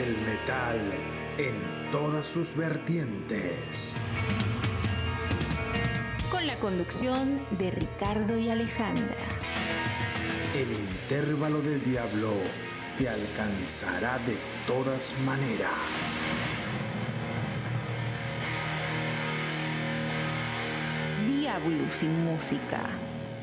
El metal en todas sus vertientes. Con la conducción de Ricardo y Alejandra. El intervalo del diablo te alcanzará de todas maneras. Diablo sin música.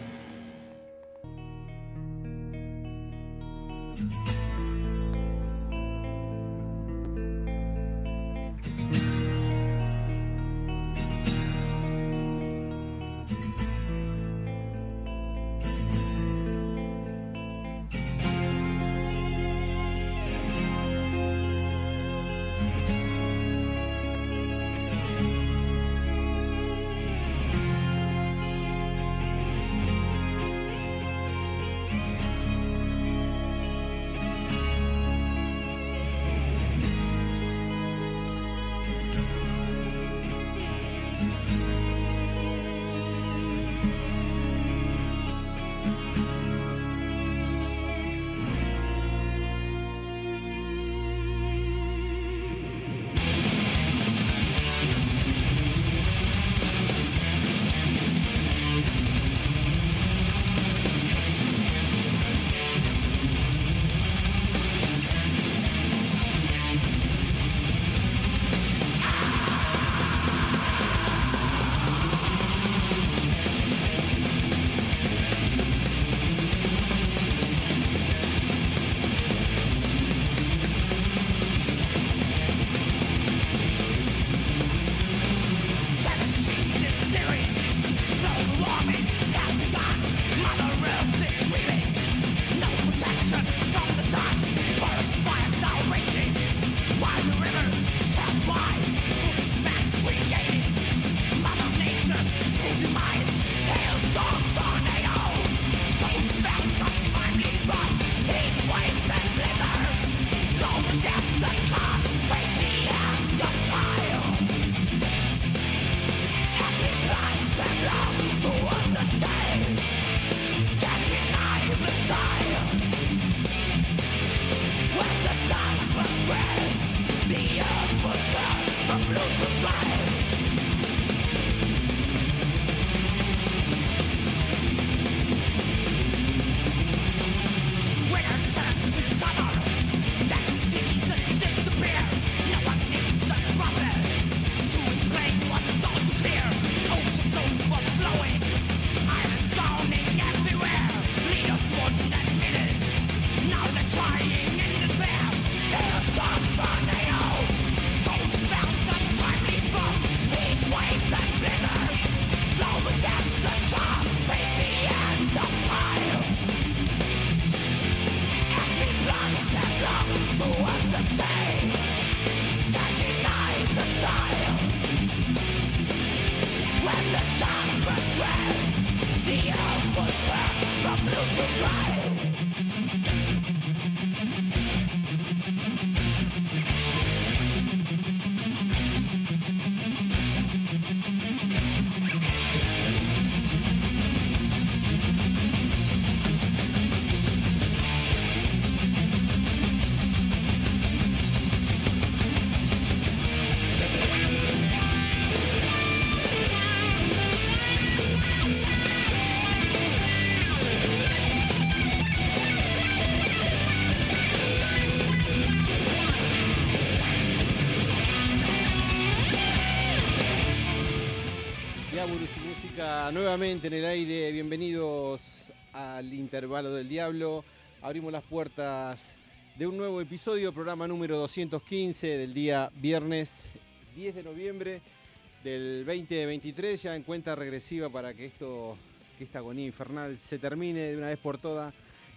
Nuevamente en el aire, bienvenidos al Intervalo del Diablo. Abrimos las puertas de un nuevo episodio, programa número 215 del día viernes 10 de noviembre del 2023, ya en cuenta regresiva para que esta agonía infernal se termine de una vez por todas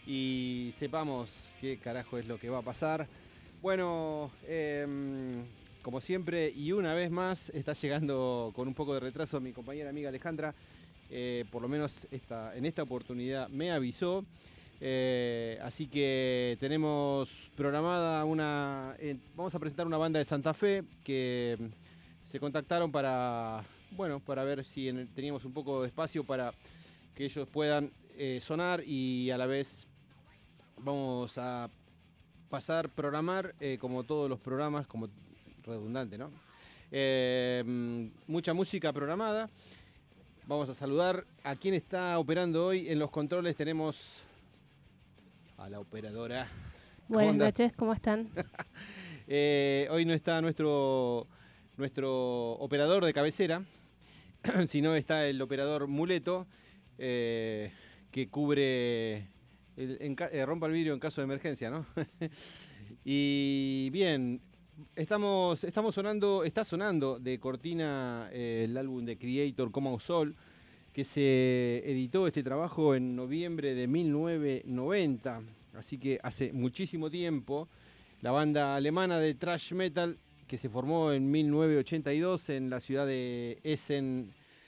y sepamos qué carajo es lo que va a pasar. Bueno, como siempre y una vez más está llegando con un poco de retraso mi compañera amiga Alejandra. Por lo menos en esta oportunidad me avisó. Así que tenemos programada vamos a presentar una banda de Santa Fe que se contactaron para ver si teníamos un poco de espacio para que ellos puedan sonar, y a la vez vamos a programar, como todos los programas, como redundante, ¿no? Mucha música programada. Vamos a saludar a quien está operando hoy. En los controles tenemos a la operadora. Buenas noches, ¿cómo están? Hoy no está nuestro operador de cabecera, sino está el operador muleto, que cubre, rompa el vidrio en caso de emergencia, ¿no? Y bien, está sonando de cortina el álbum de Creator Common Soul, que se editó este trabajo en noviembre de 1990, así que hace muchísimo tiempo. La banda alemana de thrash metal, que se formó en 1982 en la ciudad de Essen,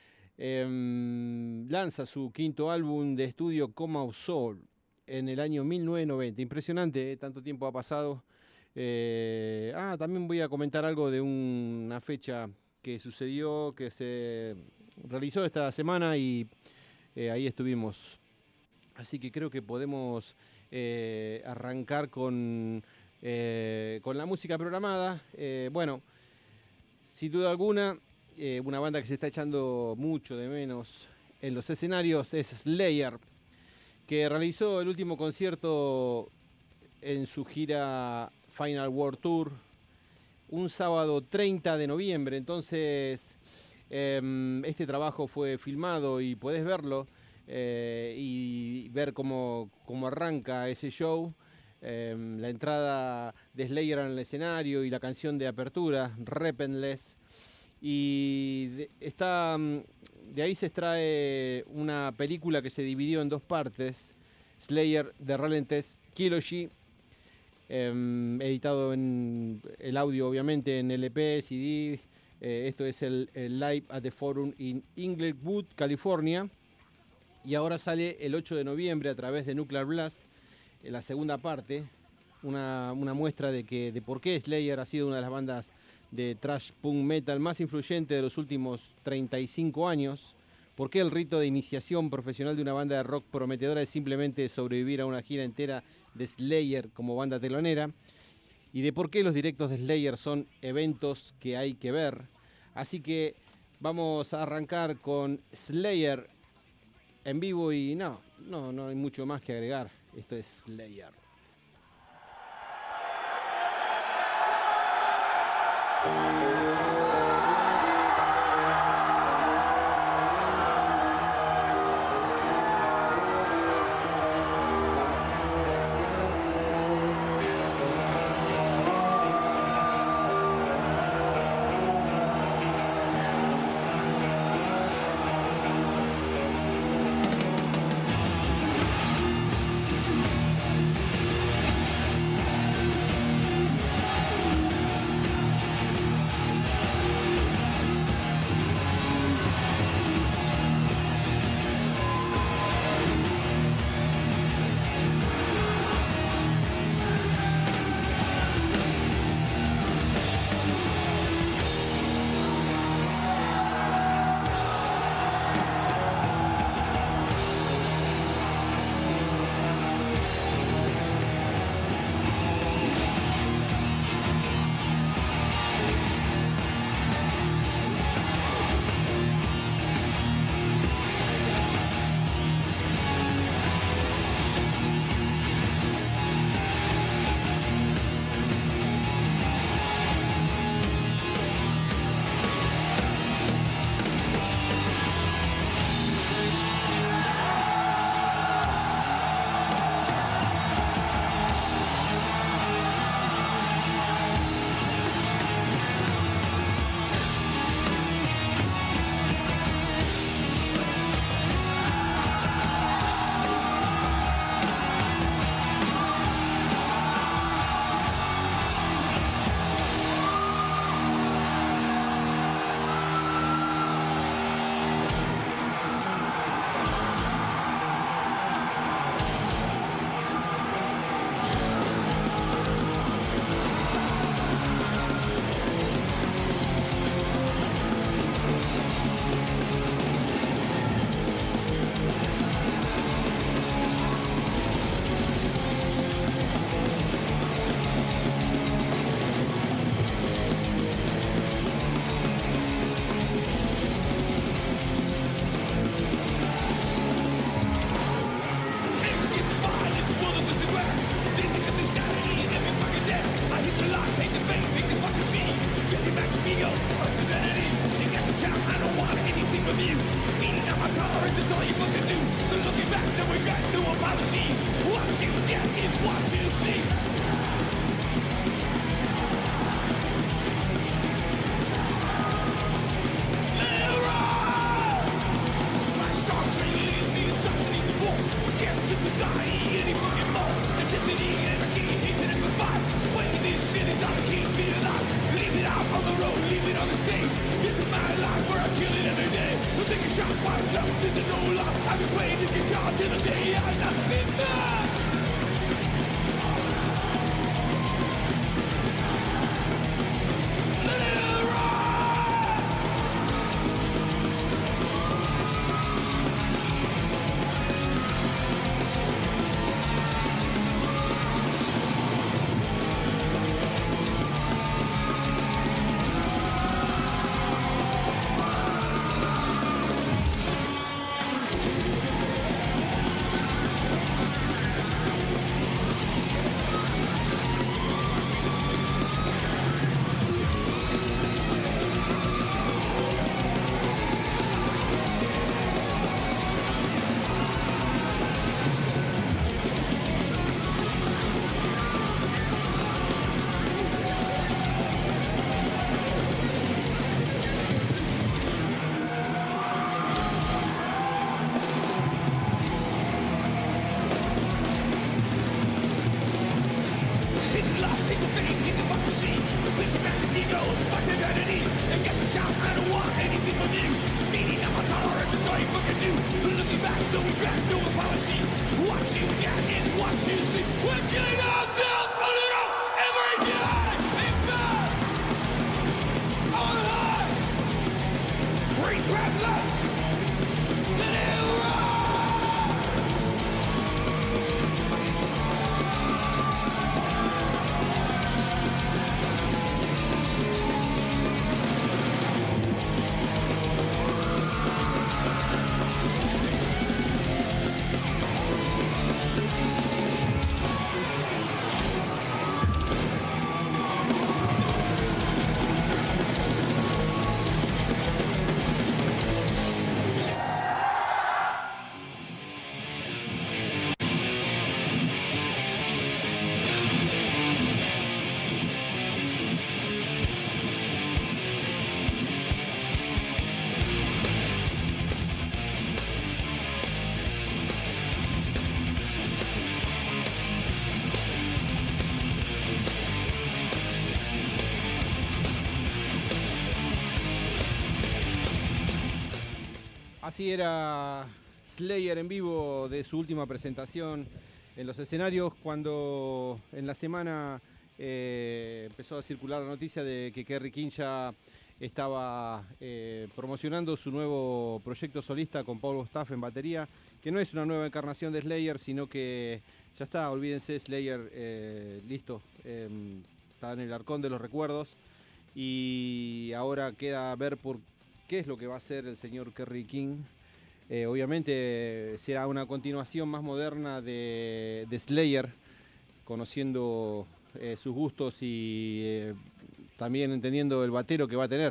lanza su quinto álbum de estudio Common Soul en el año 1990. Impresionante, tanto tiempo ha pasado. También voy a comentar algo de una fecha que sucedió, que se realizó esta semana y ahí estuvimos. Así que creo que podemos arrancar con la música programada. Bueno, sin duda alguna, una banda que se está echando mucho de menos en los escenarios es Slayer, que realizó el último concierto en su gira Final World Tour un sábado 30 de noviembre. Entonces, este trabajo fue filmado y podés verlo y ver cómo arranca ese show. La entrada de Slayer en el escenario y la canción de apertura, Repentless. Y de ahí se extrae una película que se dividió en dos partes, Slayer The Relentless Trilogy, editado en el audio, obviamente, en LP, CD. Esto es el Live at the Forum in Inglewood, California. Y ahora sale el 8 de noviembre a través de Nuclear Blast, en la segunda parte, una muestra de por qué Slayer ha sido una de las bandas de thrash punk metal más influyente de los últimos 35 años, por qué el rito de iniciación profesional de una banda de rock prometedora es simplemente sobrevivir a una gira entera de Slayer como banda telonera, y de por qué los directos de Slayer son eventos que hay que ver. Así que vamos a arrancar con Slayer en vivo y no hay mucho más que agregar. Esto es Slayer. Así era Slayer en vivo de su última presentación en los escenarios, cuando en la semana empezó a circular la noticia de que Kerry King ya estaba promocionando su nuevo proyecto solista con Paul Bostaph en batería, que no es una nueva encarnación de Slayer, sino que ya está, olvídense, Slayer listo, está en el arcón de los recuerdos, y ahora queda ver por qué es lo que va a hacer el señor Kerry King. Obviamente será una continuación más moderna de Slayer, conociendo sus gustos y también entendiendo el batero que va a tener.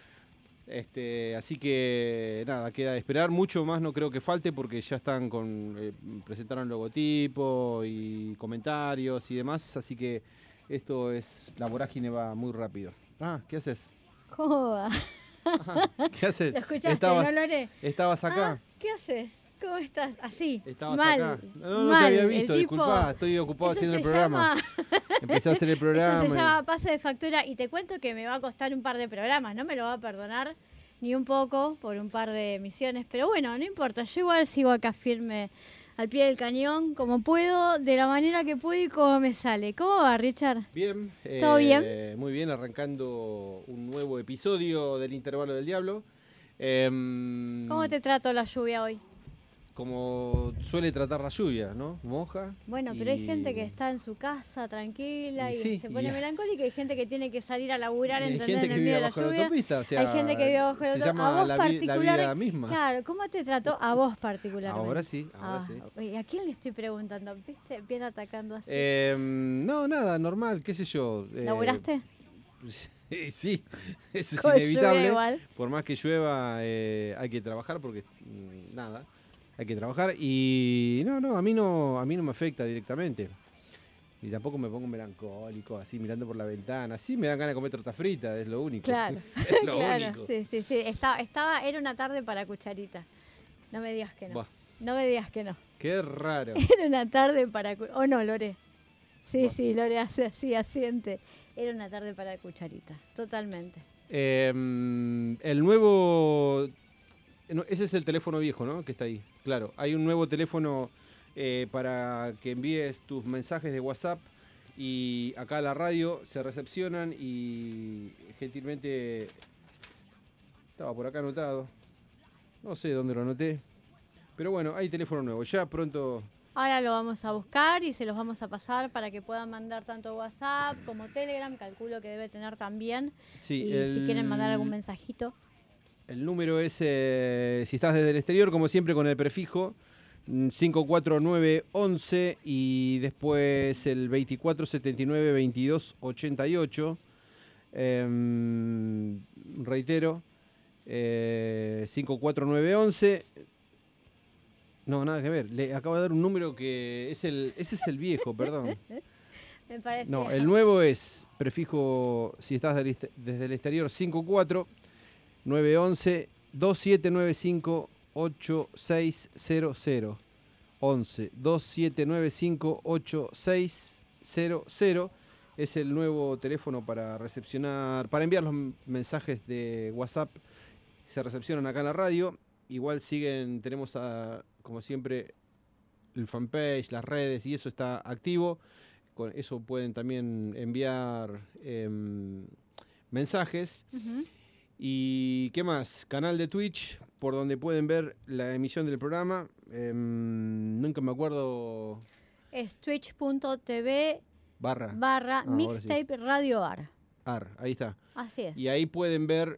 Así que nada, queda de esperar. Mucho más no creo que falte, porque ya están presentaron logotipo y comentarios y demás, así que esto es, la vorágine va muy rápido. ¿Qué haces? ¿Cómo va? Ajá, ¿qué haces? ¿Lo escuchaste? ¿No, Lore? ¿Estabas acá? ¿Qué haces? ¿Cómo estás? Así. ¿Estabas mal. Acá? No mal. Te había visto, tipo, disculpá, estoy ocupado haciendo el programa. Empecé a hacer el programa. Eso se llama pase de factura, y te cuento que me va a costar un par de programas, no me lo va a perdonar ni un poco por un par de emisiones, pero bueno, no importa, yo igual sigo acá firme al pie del cañón, como puedo, de la manera que puedo y como me sale. ¿Cómo va, Richard? Bien. ¿Todo bien? Muy bien, arrancando un nuevo episodio del Intervalo del Diablo. ¿Cómo te trató la lluvia hoy? Como suele tratar la lluvia, ¿no? Moja. Bueno, pero hay gente que está en su casa tranquila y sí, se pone melancólica, y hay gente que tiene que salir a laburar, ¿entendés? Hay gente que vive abajo de la autopista, o sea, hay gente que vive abajo de la autopista. Se llama la vida misma. Claro, ¿cómo te trató a vos particularmente? Ahora sí, ahora sí. ¿Y a quién le estoy preguntando? ¿Viste? Bien atacando así. No, nada, normal, qué sé yo. ¿Laburaste? Sí, eso es Con inevitable. lluvia igual. Por más que llueva, hay que trabajar, porque nada, hay que trabajar. Y no, a mí no me afecta directamente. Y tampoco me pongo melancólico, así mirando por la ventana. Sí me dan ganas de comer torta frita, es lo único. Claro, es lo único. Sí. Era una tarde para cucharita. No me digas que no. Buah. No me digas que no. Qué raro. Era una tarde para... ¿O no, Lore? Sí, Buah. sí, Lore hace así, asiente. Era una tarde para cucharita, totalmente. El nuevo... Ese es el teléfono viejo, ¿no? Que está ahí. Claro, hay un nuevo teléfono para que envíes tus mensajes de WhatsApp, y acá a la radio se recepcionan y gentilmente... Estaba por acá anotado. No sé dónde lo anoté. Pero bueno, hay teléfono nuevo. Ya pronto... Ahora lo vamos a buscar y se los vamos a pasar para que puedan mandar tanto WhatsApp como Telegram, calculo que debe tener también. Sí, y si quieren mandar algún mensajito. El número es, si estás desde el exterior, como siempre, con el prefijo 54911 y después el 24792288. Reitero, 54911. No, nada que ver. Le acabo de dar un número que ese es el viejo, perdón. Me parece. No, el nuevo es prefijo, si estás desde el exterior, 54911 2795 8600. 11 2795 8600 es el nuevo teléfono para recepcionar, para enviar los mensajes de WhatsApp se recepcionan acá en la radio. Igual tenemos como siempre el fanpage, las redes, y eso está activo. Con eso pueden también enviar mensajes. Ujú. ¿Y qué más? Canal de Twitch, por donde pueden ver la emisión del programa. Nunca me acuerdo. Es twitch.tv Barra. barra ahora Mixtape Radio Ar. Ahí está. Así es. Y ahí pueden ver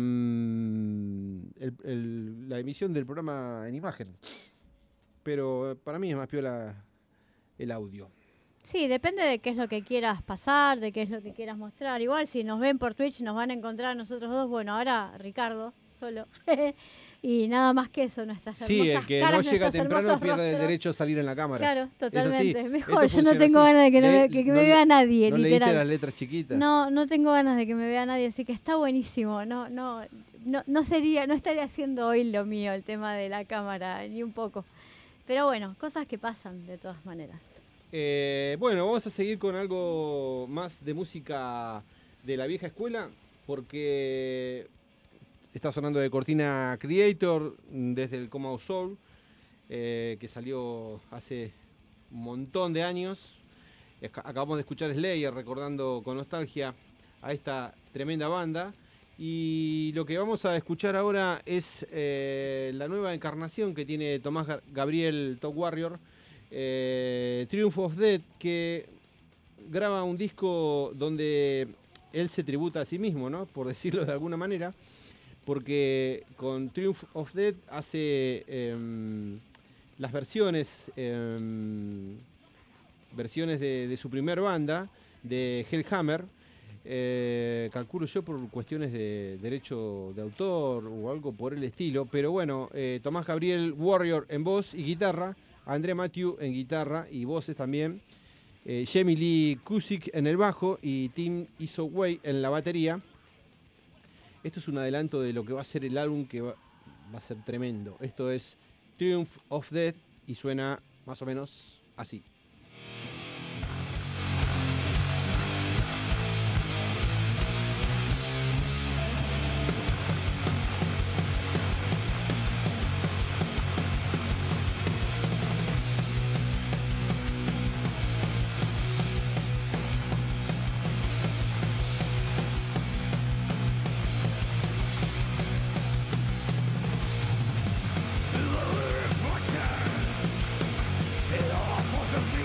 la emisión del programa en imagen. Pero para mí es más piola el audio. Sí, depende de qué es lo que quieras pasar, de qué es lo que quieras mostrar. Igual si nos ven por Twitch nos van a encontrar a nosotros dos. Bueno, ahora Ricardo solo. Y nada más que eso, nuestras hermosas Sí, el que caras, no llega nuestros temprano hermosos pierde el rostros. derecho a salir en la cámara. Claro, Es así. totalmente. Mejor, Esto yo no funciona tengo así. ganas de que me vea nadie, ¿No leíste las literal. letras chiquitas? No tengo ganas de que me vea nadie, así que está buenísimo. No estaría haciendo hoy lo mío, el tema de la cámara, ni un poco. Pero bueno, cosas que pasan de todas maneras. Bueno, vamos a seguir con algo más de música de la vieja escuela, porque está sonando de cortina Creator desde el Coma of Soul, que salió hace un montón de años. Acabamos de escuchar Slayer, recordando con nostalgia a esta tremenda banda. Y lo que vamos a escuchar ahora es la nueva encarnación que tiene Tomás Gabriel Top Warrior, Triumph of Death, que graba un disco donde él se tributa a sí mismo, ¿no? Por decirlo de alguna manera, porque con Triumph of Death hace las versiones de su primer banda, de Hellhammer. Calculo yo por cuestiones de derecho de autor o algo por el estilo, pero bueno, Tomás Gabriel Warrior en voz y guitarra, André Matthew en guitarra y voces también, Jamie Lee Cusick en el bajo y Tim Isoway en la batería. Esto es un adelanto de lo que va a ser el álbum, que va a ser tremendo. Esto es Triumph of Death y suena más o menos así. Force of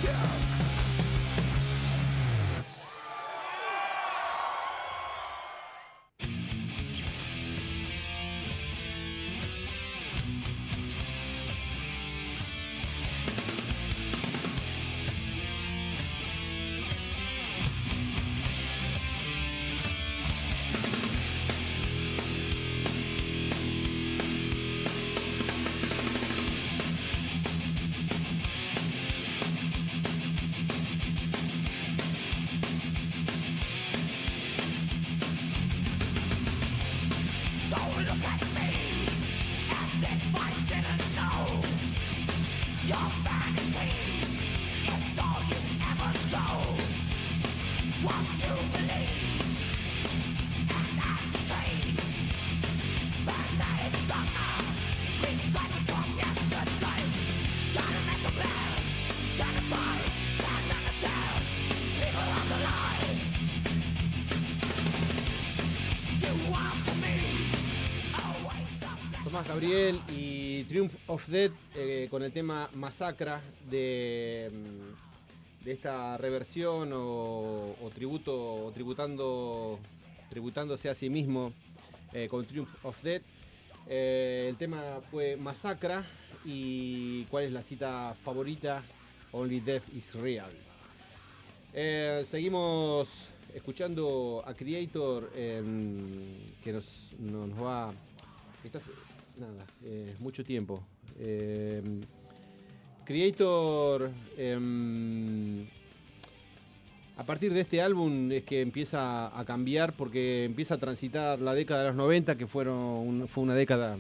Gabriel y Triumph of Death con el tema Masacra de esta reversión o tributo o tributándose a sí mismo con Triumph of Death. El tema fue Masacra. Y ¿cuál es la cita favorita? Only Death is Real. Seguimos escuchando a Creator que nos va... mucho tiempo. Creator, a partir de este álbum es que empieza a cambiar porque empieza a transitar la década de los 90, que fue una década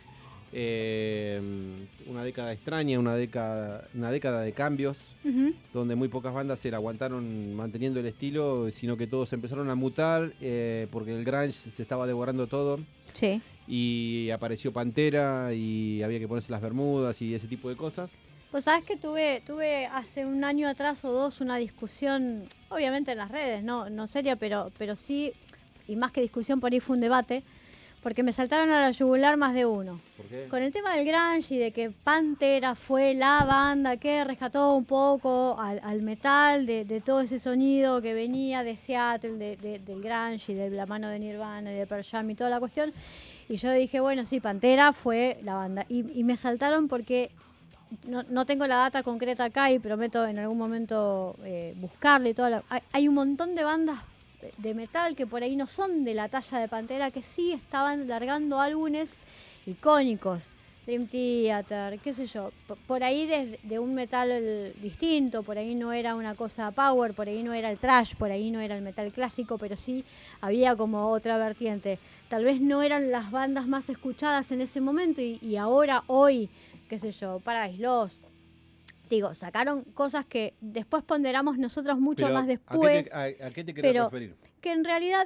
extraña, una década de cambios, donde muy pocas bandas se la aguantaron manteniendo el estilo, sino que todos empezaron a mutar porque el grunge se estaba devorando todo. Sí. Y apareció Pantera y había que ponerse las bermudas y ese tipo de cosas. Pues sabes que tuve hace un año atrás o dos una discusión, obviamente en las redes, no seria, pero sí, y más que discusión, por ahí fue un debate, porque me saltaron a la yugular más de uno. ¿Por qué? Con el tema del grunge y de que Pantera fue la banda que rescató un poco al metal, de todo ese sonido que venía de Seattle, del grunge y de la mano de Nirvana y de Pearl Jam y toda la cuestión. Y yo dije, bueno, sí, Pantera fue la banda. Y me saltaron porque no tengo la data concreta acá y prometo en algún momento buscarle. Hay un montón de bandas de metal que por ahí no son de la talla de Pantera, que sí estaban largando álbumes icónicos. Dream Theater, qué sé yo. Por ahí de un metal distinto, por ahí no era una cosa power, por ahí no era el thrash, por ahí no era el metal clásico, pero sí había como otra vertiente. Tal vez no eran las bandas más escuchadas en ese momento y ahora, hoy, qué sé yo, Paradise Lost. Digo, sacaron cosas que después ponderamos nosotros mucho pero más después. ¿A qué te querés referir? Que en realidad,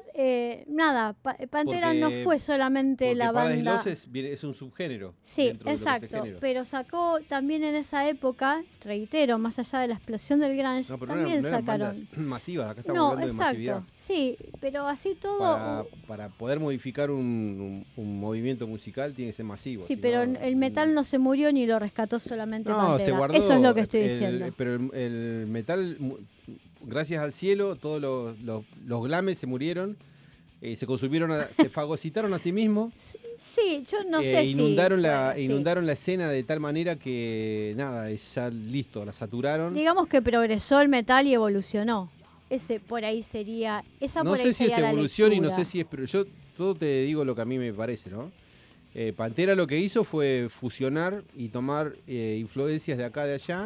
Pantera no fue solamente la banda... Paradise Lost es un subgénero. Sí, exacto, pero sacó también en esa época, reitero, más allá de la explosión del grunge, también no sacaron... bandas masivas, acá estamos hablando de masividad. Sí, pero así todo... Para poder modificar un movimiento musical tiene que ser masivo. Sí, pero el metal no se murió ni lo rescató solamente Pantera. Se guardó. Eso es lo que estoy diciendo. Pero el metal... Gracias al cielo, todos los glames se murieron, se consumieron, se fagocitaron a sí mismos. Sí, yo no sé inundaron si... inundaron la escena de tal manera que, nada, ya listo, la saturaron. Digamos que progresó el metal y evolucionó. Ese por ahí sería... No sé si es evolución y no sé si es... Pero yo todo te digo lo que a mí me parece, ¿no? Pantera lo que hizo fue fusionar y tomar influencias de acá, de allá.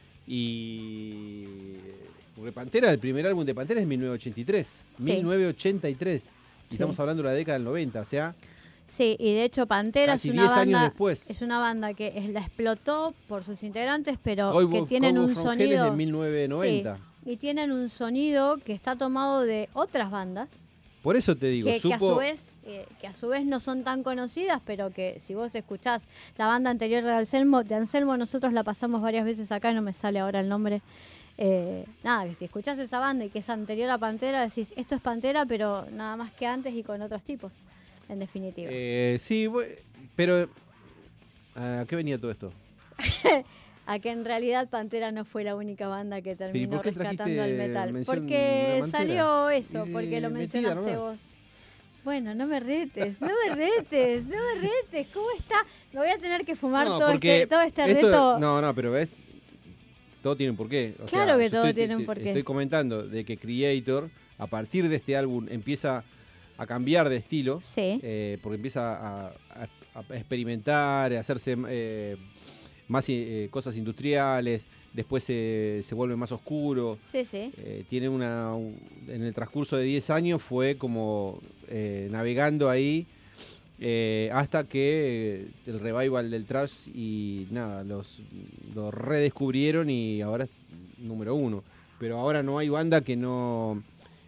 Y... Porque Pantera, el primer álbum de Pantera es 1983. Sí. 1983. Y estamos hablando de la década del 90, o sea... Sí, y de hecho Pantera casi 10 años después. Es una banda que la explotó por sus integrantes, pero que tienen un sonido... de 1990. Sí, y tienen un sonido que está tomado de otras bandas. Por eso te digo, que a su vez no son tan conocidas, pero que si vos escuchás la banda anterior de Anselmo, nosotros la pasamos varias veces acá, no me sale ahora el nombre. Que si escuchás esa banda y que es anterior a Pantera, decís, esto es Pantera, pero nada más que antes y con otros tipos, en definitiva. Sí, pero ¿a qué venía todo esto? a que en realidad Pantera no fue la única banda que terminó por qué rescatando al metal. mención Porque de Pantera? salió eso, Y porque lo metida mencionaste nomás. vos. Bueno, no me retes, no me retes, no me retes. ¿Cómo está? Me voy a tener que fumar todo porque este esto- reto. No, pero ves, todo tiene un porqué. O Claro sea, que yo todo tiene un porqué. Estoy comentando de que Creator, a partir de este álbum, empieza a cambiar de estilo. Sí. Porque empieza a experimentar, a hacerse más cosas industriales, después se vuelve más oscuro. Sí, sí. Tiene en el transcurso de 10 años fue como navegando ahí hasta que el revival del thrash y nada, lo redescubrieron y ahora es número 1. Pero ahora no hay banda que no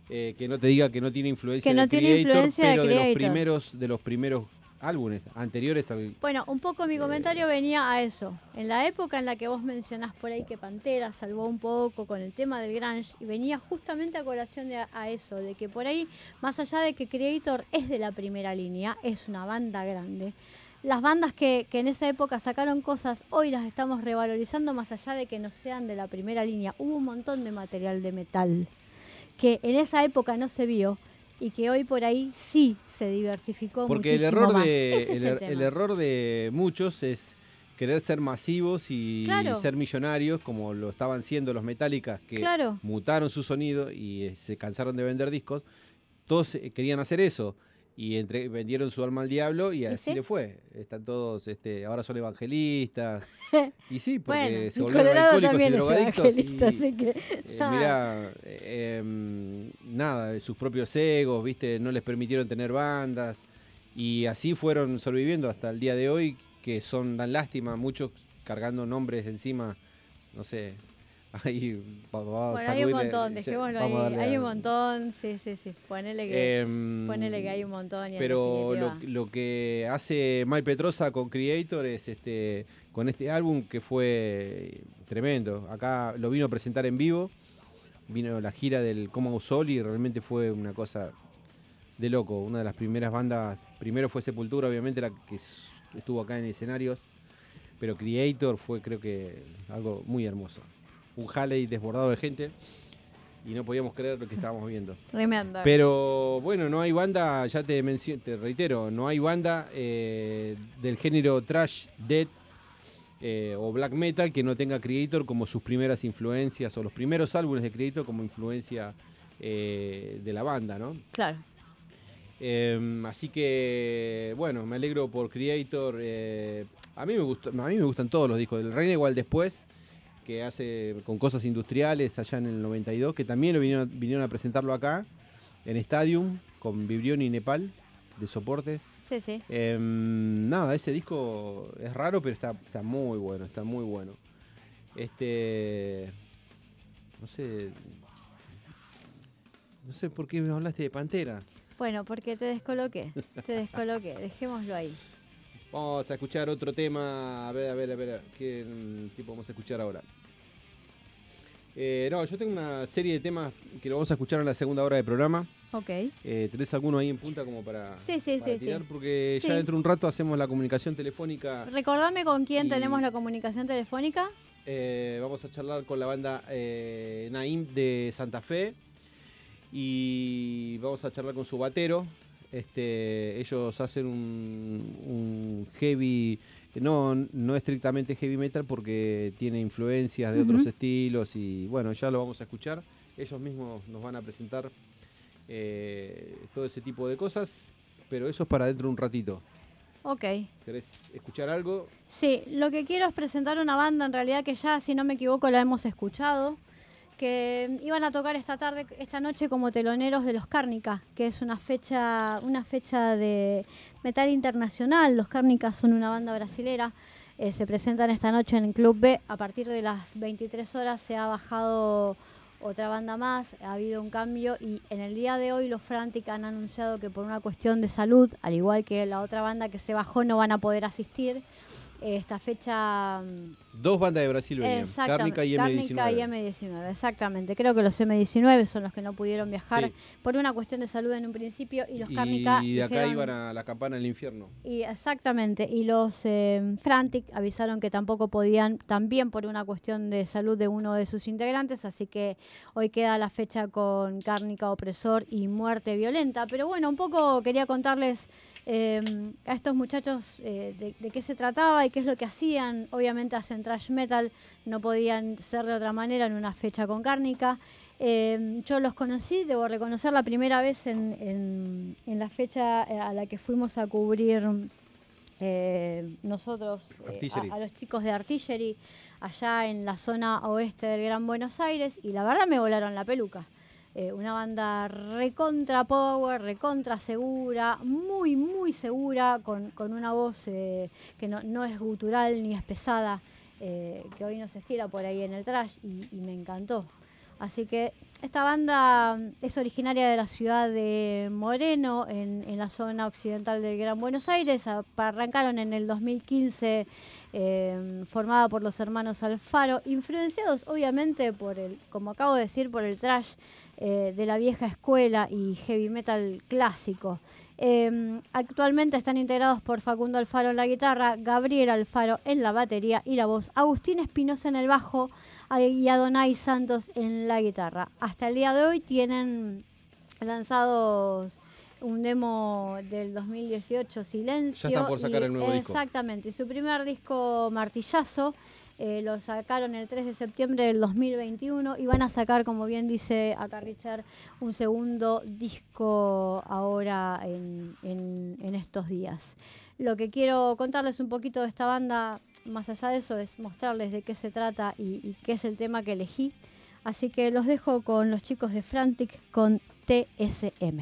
te diga que no tiene influencia Que no de tiene Creator, influencia de pero Creator. de los primeros álbumes anteriores al... Bueno, un poco mi comentario venía a eso. En la época en la que vos mencionás por ahí que Pantera salvó un poco con el tema del grunge, y venía justamente a colación a eso, de que por ahí, más allá de que Creator es de la primera línea, es una banda grande. Las bandas que en esa época sacaron cosas, hoy las estamos revalorizando más allá de que no sean de la primera línea. Hubo un montón de material de metal que en esa época no se vio y que hoy por ahí sí se diversificó Porque el muchísimo error más. de Ese es el tema. el error de muchos es querer ser masivos y Claro. ser millonarios, como lo estaban siendo los Metallicas, que Claro. mutaron su sonido y se cansaron de vender discos. Todos querían hacer eso y vendieron su alma al diablo y así sí? le fue. Están todos, ahora son evangelistas. Y sí, porque Bueno, se volvieron Colorado alcohólicos y también es drogadictos. evangelista, así que Mirá, nada, sus propios egos, ¿viste? No les permitieron tener bandas. Y así fueron sobreviviendo hasta el día de hoy, que dan lástima, muchos cargando nombres encima, no sé. Ahí, bueno, hay un montón, dejémoslo ahí. Hay un montón, sí. Ponele que hay un montón. Y pero lo que hace Mike Petrosa con Creator es con este álbum que fue tremendo. Acá lo vino a presentar en vivo, vino la gira del Coma Sol y realmente fue una cosa de loco. Una de las primeras bandas, primero fue Sepultura, obviamente, la que estuvo acá en escenarios, pero Creator fue, creo que, algo muy hermoso. Un Halley desbordado de gente y no podíamos creer lo que estábamos viendo. Remember. Pero bueno, no hay banda, ya te reitero, no hay banda del género thrash, death o black metal que no tenga Creator como sus primeras influencias o los primeros álbumes de Creator como influencia de la banda, ¿no? Claro. Así que, bueno, me alegro por Creator. A mí me gustan todos los discos. Del Reina igual después, que hace con cosas industriales allá en el 92, que también lo vinieron a presentarlo acá, en Stadium, con Vibrión y Nepal, de soportes. Sí. Nada, ese disco es raro, pero está muy bueno, está muy bueno. No sé por qué me hablaste de Pantera. Bueno, porque te descoloqué, dejémoslo ahí. Vamos a escuchar otro tema, a ver, ¿qué podemos escuchar ahora? No, yo tengo una serie de temas que lo vamos a escuchar en la segunda hora del programa. Ok. ¿Tenés alguno ahí en punta como para Sí. tirar? Porque Sí. ya dentro de un rato hacemos la comunicación telefónica. Recordame con quién Y- tenemos la comunicación telefónica. Vamos a charlar con la banda Naim de Santa Fe y vamos a charlar con su batero. Ellos hacen un heavy, no estrictamente heavy metal porque tiene influencias de otros estilos y bueno, ya lo vamos a escuchar. Ellos mismos nos van a presentar todo ese tipo de cosas, pero eso es para dentro de un ratito. Ok. ¿Querés escuchar algo? Sí, lo que quiero es presentar una banda en realidad que ya, si no me equivoco, la hemos escuchado, que iban a tocar esta noche como teloneros de los Cárnica, que es una fecha de metal internacional. Los Cárnica son una banda brasilera. Se presentan esta noche en el Club B. A partir de las 23 horas se ha bajado otra banda más, ha habido un cambio y en el día de hoy los Frantic han anunciado que por una cuestión de salud, al igual que la otra banda que se bajó, no van a poder asistir. esta fecha. Dos bandas de Brasil venían, Cárnica y M19. Cárnica y M19, exactamente. Creo que los M19 son los que no pudieron viajar por una cuestión de salud en un principio y los Cárnica. Y de acá iban a la campana del infierno. Y exactamente. Y los Frantic avisaron que tampoco podían, también por una cuestión de salud de uno de sus integrantes. Así que hoy queda la fecha con Cárnica, Opresor y Muerte Violenta. Pero bueno, un poco quería contarles a estos muchachos de qué se trataba y qué es lo que hacían. Obviamente hacen thrash metal, no podían ser de otra manera en una fecha con Cárnica. Yo los conocí, debo reconocer, la primera vez en la fecha a la que fuimos a cubrir nosotros a los chicos de Artillery allá en la zona oeste del Gran Buenos Aires, y la verdad me volaron la peluca. Una banda recontra power, recontra segura, muy, muy segura, con una voz que no es gutural ni es pesada, que hoy no se estira por ahí en el thrash, y me encantó. Así que esta banda es originaria de la ciudad de Moreno, en la zona occidental del Gran Buenos Aires. Arrancaron en el 2015, formada por los hermanos Alfaro, influenciados obviamente como acabo de decir, por el thrash de la vieja escuela y heavy metal clásico. Actualmente están integrados por Facundo Alfaro en la guitarra, Gabriel Alfaro en la batería y la voz, Agustín Espinosa en el bajo y Adonai Santos en la guitarra. Hasta el día de hoy tienen lanzados un demo del 2018, Silencio. Ya están por sacar el nuevo disco. Exactamente, y su primer disco, Martillazo, lo sacaron el 3 de septiembre del 2021 y van a sacar, como bien dice acá Richard, un segundo disco ahora en estos días. Lo que quiero contarles un poquito de esta banda, más allá de eso, es mostrarles de qué se trata y qué es el tema que elegí. Así que los dejo con los chicos de Frantic con TSM.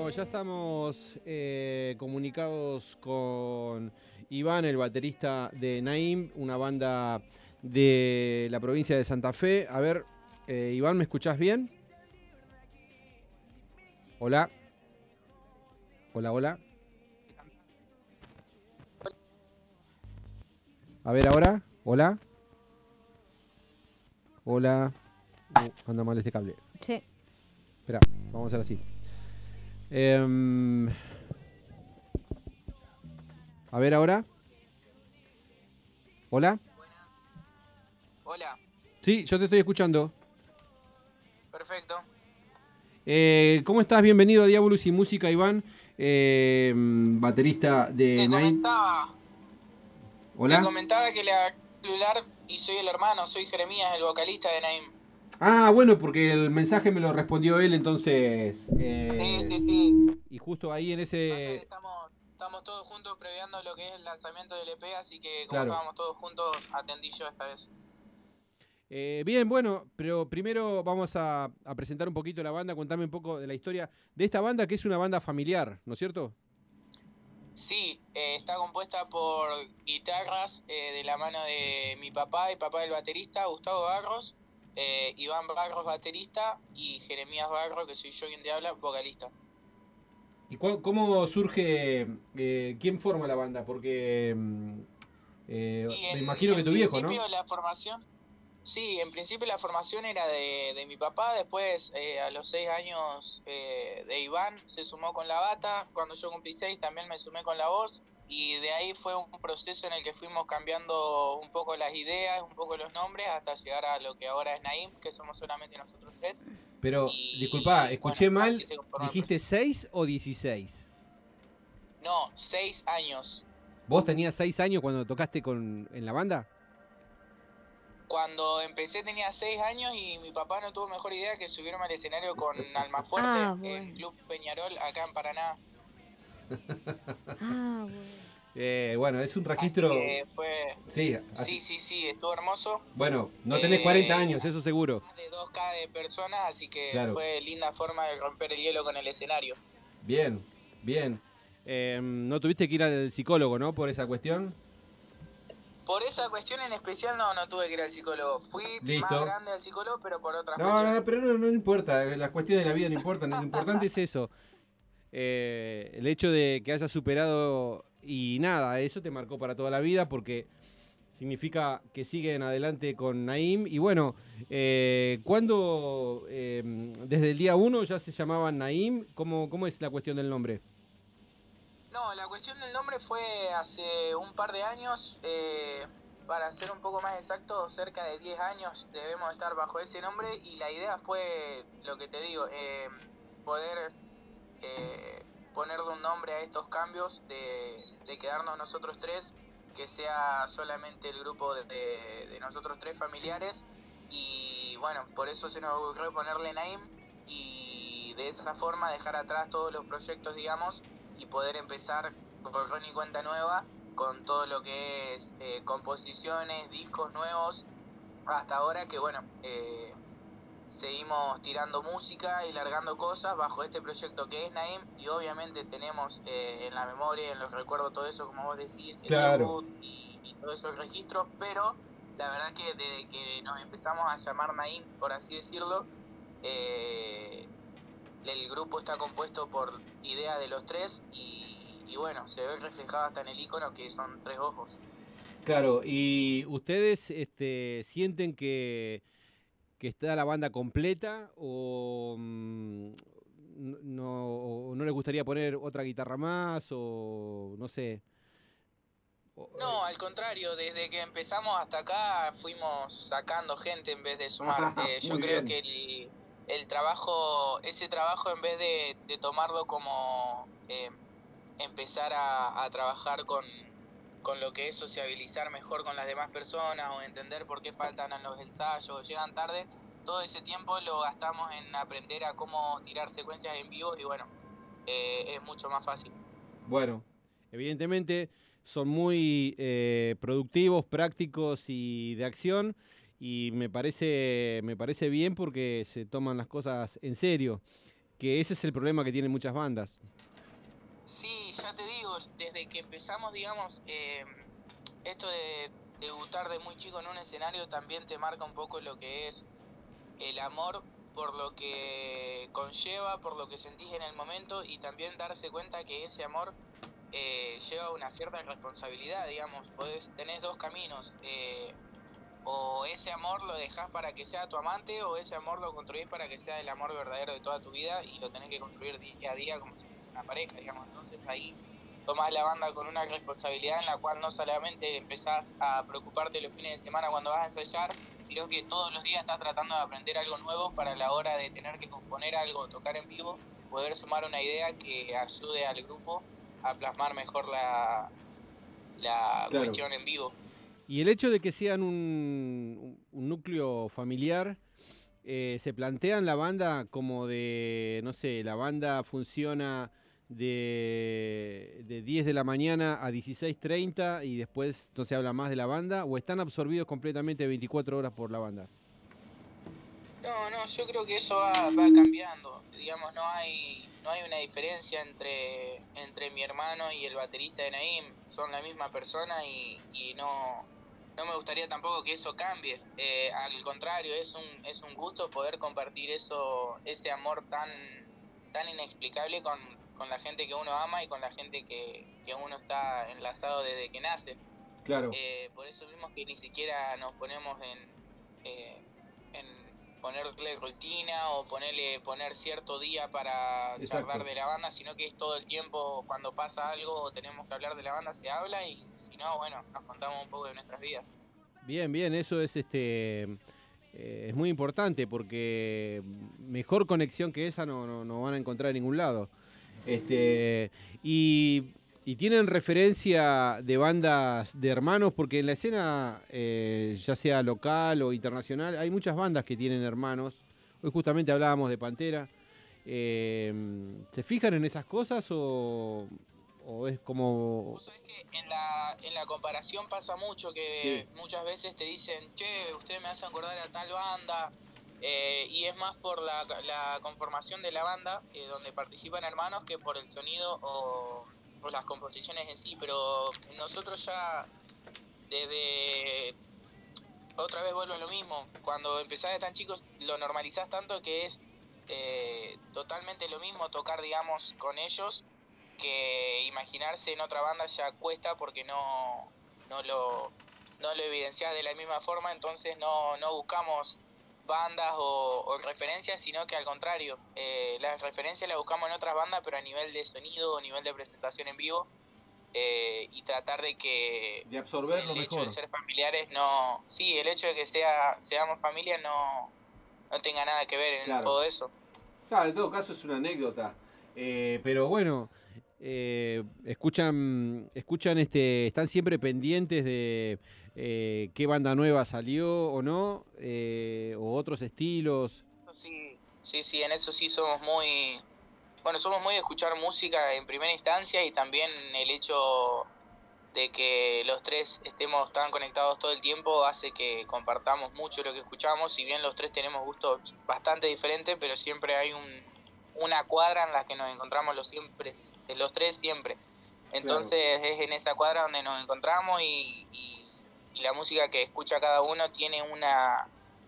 ya estamos comunicados con Iván, el baterista de Naim, una banda de la provincia de Santa Fe. A ver, Iván, ¿me escuchás bien? Hola. Hola, hola. A ver ahora. Hola. Hola. Anda mal este cable. Sí. Espera, vamos a hacer así. A ver ahora. Hola. Hola, Sí, yo te estoy escuchando. perfecto. ¿Cómo estás? Bienvenido a Diabolus y Música, Iván. Baterista de Te Naim. comentaba, te Hola. comentaba que la celular y soy el hermano, soy Jeremías, el vocalista de Naim. Ah, bueno, porque el mensaje me lo respondió él, entonces. Sí. Y justo ahí en Pasa que ese. estamos todos juntos previando lo que es el lanzamiento del EP, así que como Claro. estábamos todos juntos, atendí yo esta vez. Bien, bueno, pero primero vamos a presentar un poquito la banda, contame un poco de la historia de esta banda, que es una banda familiar, ¿no es cierto? Sí, está compuesta por guitarras de la mano de mi papá, el papá del baterista, Gustavo Barros, Iván Barros, baterista, y Jeremías Barros, que soy yo quien te habla, vocalista. ¿Y cómo surge, quién forma la banda? Porque Y me en, imagino que en tu viejo, ¿no? principio la formación, sí, en principio la formación era de mi papá, después a los 6 años de Iván se sumó con la bata, cuando yo cumplí 6 también me sumé con la voz, y de ahí fue un proceso en el que fuimos cambiando un poco las ideas, un poco los nombres, hasta llegar a lo que ahora es Naim, que somos solamente nosotros tres. Pero, disculpa, Y escuché bueno, mal, así se conformó el ¿dijiste proyecto. 6 o 16? No, 6 años. ¿Vos tenías 6 años cuando tocaste en la banda? Cuando empecé tenía 6 años y mi papá no tuvo mejor idea que subirme al escenario con Almafuerte Ah, en bueno. Club Peñarol acá en Paraná. Ah, bueno. Bueno, es un Así registro. que fue... Sí, así. Sí, estuvo hermoso. Bueno, no tenés 40 años, eso seguro. Más de 2K de personas, así que Claro. fue linda forma de romper el hielo con el escenario. Bien, bien. No tuviste que ir al psicólogo, ¿no? Por esa cuestión. Por esa cuestión en especial no tuve que ir al psicólogo. Fui Listo. más grande al psicólogo, pero por otras No, cuestiones. pero no importa. Las cuestiones de la vida no importan. Lo importante es eso. El hecho de que hayas superado y nada, eso te marcó para toda la vida porque significa que siguen adelante con Naim. Y bueno, ¿cuándo, desde el día 1 ya se llamaban Naim? ¿Cómo es la cuestión del nombre? No, la cuestión del nombre fue hace un par de años, para ser un poco más exacto, cerca de 10 años debemos estar bajo ese nombre y la idea fue, lo que te digo, poder ponerle un nombre a estos cambios de quedarnos nosotros tres, que sea solamente el grupo de nosotros tres familiares y bueno, por eso se nos ocurrió ponerle Naim y de esa forma dejar atrás todos los proyectos, digamos, y poder empezar por borrón y cuenta nueva con todo lo que es composiciones, discos nuevos, hasta ahora que bueno, seguimos tirando música y largando cosas bajo este proyecto que es Naim y obviamente tenemos en la memoria, en los recuerdos, todo eso como vos decís, el Claro. debut y todo eso, el registro, pero la verdad que desde que nos empezamos a llamar Naim, por así decirlo, el grupo está compuesto por ideas de los tres y bueno, se ve reflejado hasta en el icono que son 3 ojos. Claro, ¿y ustedes sienten que está la banda completa o no les gustaría poner otra guitarra más o no sé? No, al contrario, desde que empezamos hasta acá fuimos sacando gente en vez de sumar. Yo Muy creo bien. que el trabajo, ese trabajo en vez de tomarlo como empezar a trabajar con lo que es sociabilizar mejor con las demás personas o entender por qué faltan a los ensayos o llegan tarde, todo ese tiempo lo gastamos en aprender a cómo tirar secuencias en vivo y bueno, es mucho más fácil. Bueno, evidentemente son muy productivos, prácticos y de acción y me parece bien porque se toman las cosas en serio. que ese es el problema que tienen muchas bandas. Sí, ya te digo, desde que empezamos, digamos, esto de debutar de muy chico en un escenario también te marca un poco lo que es el amor por lo que conlleva, por lo que sentís en el momento, y también darse cuenta que ese amor lleva una cierta responsabilidad, digamos. Tenés dos caminos, o ese amor lo dejás para que sea tu amante, o ese amor lo construís para que sea el amor verdadero de toda tu vida, y lo tenés que construir día a día como si fuese una pareja, digamos. Entonces ahí tomás la banda con una responsabilidad en la cual no solamente empezás a preocuparte los fines de semana cuando vas a ensayar, sino que todos los días estás tratando de aprender algo nuevo para la hora de tener que componer algo, tocar en vivo, poder sumar una idea que ayude al grupo a plasmar mejor la Claro. cuestión en vivo. Y el hecho de que sean un núcleo familiar, se plantean la banda como de, no sé, la banda funciona de 10 de la mañana a 16:30 y después no se habla más de la banda, o están absorbidos completamente 24 horas por la banda. No, yo creo que eso va cambiando. Digamos, no hay una diferencia entre mi hermano y el baterista de Naim. Son la misma persona y no me gustaría tampoco que eso cambie. Al contrario, es un gusto poder compartir ese amor tan inexplicable con la gente que uno ama y con la gente que uno está enlazado desde que nace. Claro. Por eso mismo que ni siquiera nos ponemos en ponerle rutina o poner cierto día para charlar de la banda, sino que es todo el tiempo. Cuando pasa algo o tenemos que hablar de la banda se habla, y si no, bueno, nos contamos un poco de nuestras vidas. Bien, eso es es muy importante, porque mejor conexión que esa no van a encontrar en ningún lado. Y tienen referencia de bandas de hermanos, porque en la escena, ya sea local o internacional, hay muchas bandas que tienen hermanos. Hoy justamente hablábamos de Pantera. ¿Se fijan en esas cosas o es como...? Vos sabés que en la comparación pasa mucho que sí. Muchas veces te dicen, che, ustedes me hacen acordar a tal banda, y es más por la conformación de la banda, donde participan hermanos, que por el sonido o las composiciones en sí. Pero nosotros ya desde... Otra vez vuelvo a lo mismo, cuando empezás de tan chicos lo normalizás tanto que es totalmente lo mismo tocar, digamos, con ellos, que imaginarse en otra banda ya cuesta, porque no lo evidenciás de la misma forma. Entonces no buscamos bandas o referencias, sino que al contrario, las referencias las buscamos en otras bandas, pero a nivel de sonido o nivel de presentación en vivo, y tratar de absorberlo el hecho mejor. De ser familiares el hecho de que seamos familia no tenga nada que ver en todo eso. Claro, en todo caso es una anécdota, pero bueno, escuchan, están siempre pendientes de qué banda nueva salió o no, o otros estilos. Eso sí, en eso sí somos muy de escuchar música en primera instancia, y también el hecho de que los tres estemos tan conectados todo el tiempo hace que compartamos mucho lo que escuchamos. Si bien los tres tenemos gustos bastante diferentes, pero siempre hay una cuadra en la que nos encontramos los tres siempre. Entonces claro, es en esa cuadra donde nos encontramos, y la música que escucha cada uno tiene una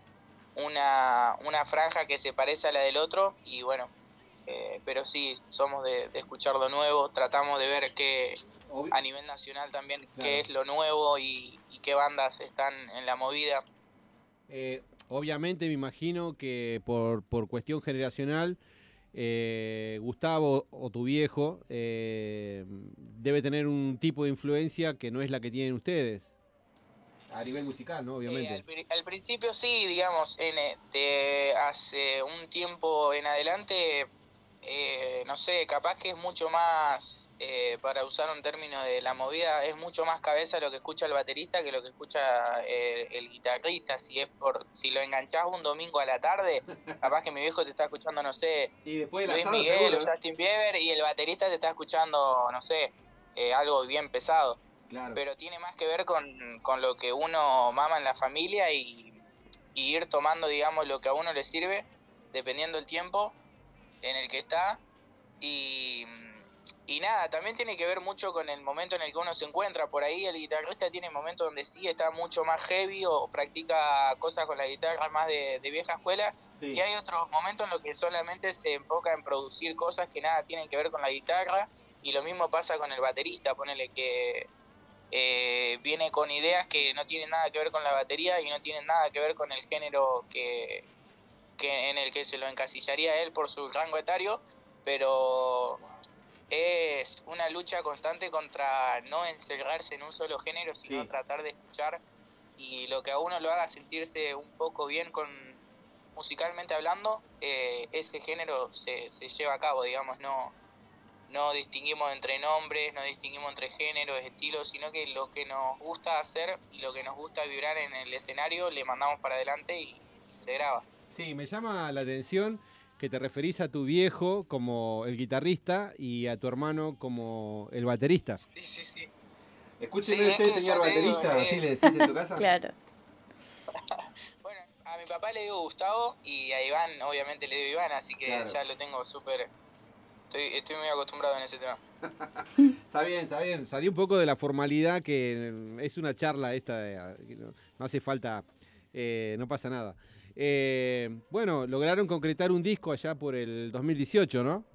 franja que se parece a la del otro, y bueno, pero sí, somos de escuchar lo nuevo. Tratamos de ver a nivel nacional también, claro, qué es lo nuevo y qué bandas están en la movida. Obviamente me imagino que por cuestión generacional, Gustavo o tu viejo debe tener un tipo de influencia que no es la que tienen ustedes. A nivel musical, ¿no? Obviamente. Al principio sí, digamos, de hace un tiempo en adelante, no sé, capaz que es mucho más, para usar un término de la movida, es mucho más cabeza lo que escucha el baterista que lo que escucha el guitarrista. Si lo enganchás un domingo a la tarde, capaz que mi viejo te está escuchando, no sé, y después Luis Miguel, seguro, o Justin Bieber, y el baterista te está escuchando, no sé, algo bien pesado. Claro. Pero tiene más que ver con lo que uno mama en la familia, y ir tomando, digamos, lo que a uno le sirve, dependiendo del tiempo, en el que está. Y nada, también tiene que ver mucho con el momento en el que uno se encuentra. Por ahí el guitarrista tiene momentos donde sí está mucho más heavy o practica cosas con la guitarra más de vieja escuela. Sí. Y hay otros momentos en los que solamente se enfoca en producir cosas que nada tienen que ver con la guitarra. Y lo mismo pasa con el baterista, ponele que viene con ideas que no tienen nada que ver con la batería y no tienen nada que ver con el género que en el que se lo encasillaría él por su rango etario, pero es una lucha constante contra no encerrarse en un solo género, sino tratar de escuchar y lo que a uno lo haga sentirse un poco bien musicalmente hablando, ese género se lleva a cabo, digamos, no distinguimos entre nombres, no distinguimos entre géneros, estilos, sino que lo que nos gusta hacer y lo que nos gusta vibrar en el escenario le mandamos para adelante y se graba. Sí, me llama la atención que te referís a tu viejo como el guitarrista y a tu hermano como el baterista. Sí. Escúcheme usted, señor baterista, ¿así le decís en tu casa? Claro. Bueno, a mi papá le digo Gustavo y a Iván obviamente le digo Iván, así que claro, ya lo tengo súper... Estoy muy acostumbrado en ese tema. Está bien. Salí un poco de la formalidad, que es una charla esta, no hace falta, no pasa nada. Bueno, lograron concretar un disco allá por el 2018, ¿no?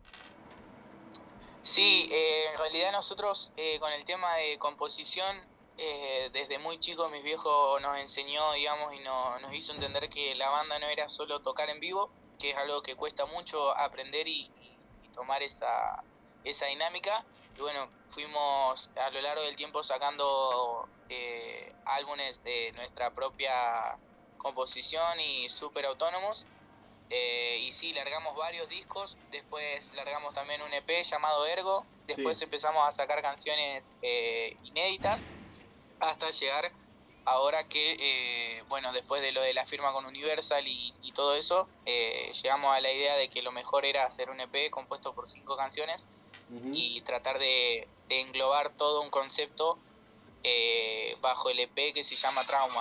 Sí, en realidad nosotros con el tema de composición, desde muy chicos mis viejos nos enseñó, digamos, y nos hizo entender que la banda no era solo tocar en vivo, que es algo que cuesta mucho aprender y tomar esa dinámica. Y bueno, fuimos a lo largo del tiempo sacando álbumes de nuestra propia composición y súper autónomos. Y sí, largamos varios discos, después largamos también un EP llamado Ergo, después empezamos a sacar canciones inéditas, hasta llegar ahora que, bueno, después de lo de la firma con Universal y todo eso, llegamos a la idea de que lo mejor era hacer un EP compuesto por 5 canciones y tratar de englobar todo un concepto bajo el EP que se llama Trauma.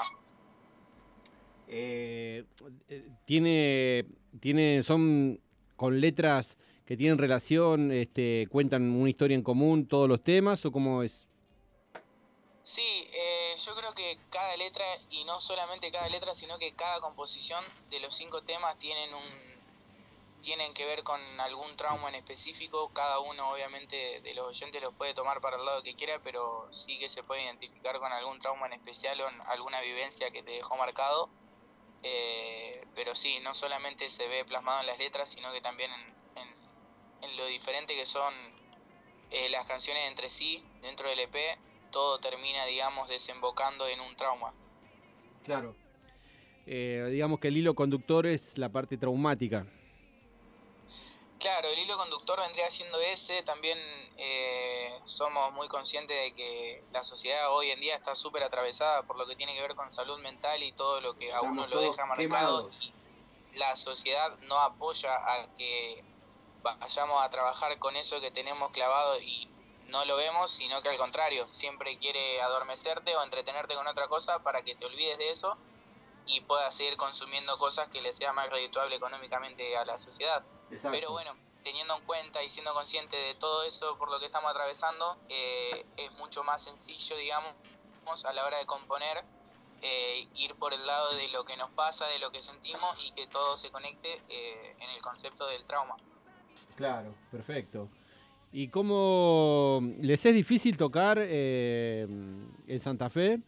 Son con letras que tienen relación, cuentan una historia en común todos los temas, ¿o cómo es? Sí, yo creo que cada letra, y no solamente cada letra, sino que cada composición de los 5 temas tienen que ver con algún trauma en específico. Cada uno obviamente de los oyentes los puede tomar para el lado que quiera, pero sí que se puede identificar con algún trauma en especial o en alguna vivencia que te dejó marcado. Pero sí, no solamente se ve plasmado en las letras, sino que también en lo diferente que son las canciones entre sí, dentro del EP, todo termina, digamos, desembocando en un trauma. Claro. Digamos que el hilo conductor es la parte traumática. Claro, el hilo conductor vendría siendo ese. También somos muy conscientes de que la sociedad hoy en día está súper atravesada por lo que tiene que ver con salud mental y todo lo que a uno lo deja marcado. Y la sociedad no apoya a que vayamos a trabajar con eso que tenemos clavado y no lo vemos, sino que al contrario, siempre quiere adormecerte o entretenerte con otra cosa para que te olvides de eso y puedas seguir consumiendo cosas que le sea más redituable económicamente a la sociedad. Exacto. Pero bueno, teniendo en cuenta y siendo consciente de todo eso por lo que estamos atravesando, es mucho más sencillo, digamos, a la hora de componer, ir por el lado de lo que nos pasa, de lo que sentimos y que todo se conecte en el concepto del trauma. Claro, perfecto. ¿Y cómo les es difícil tocar en Santa Fe?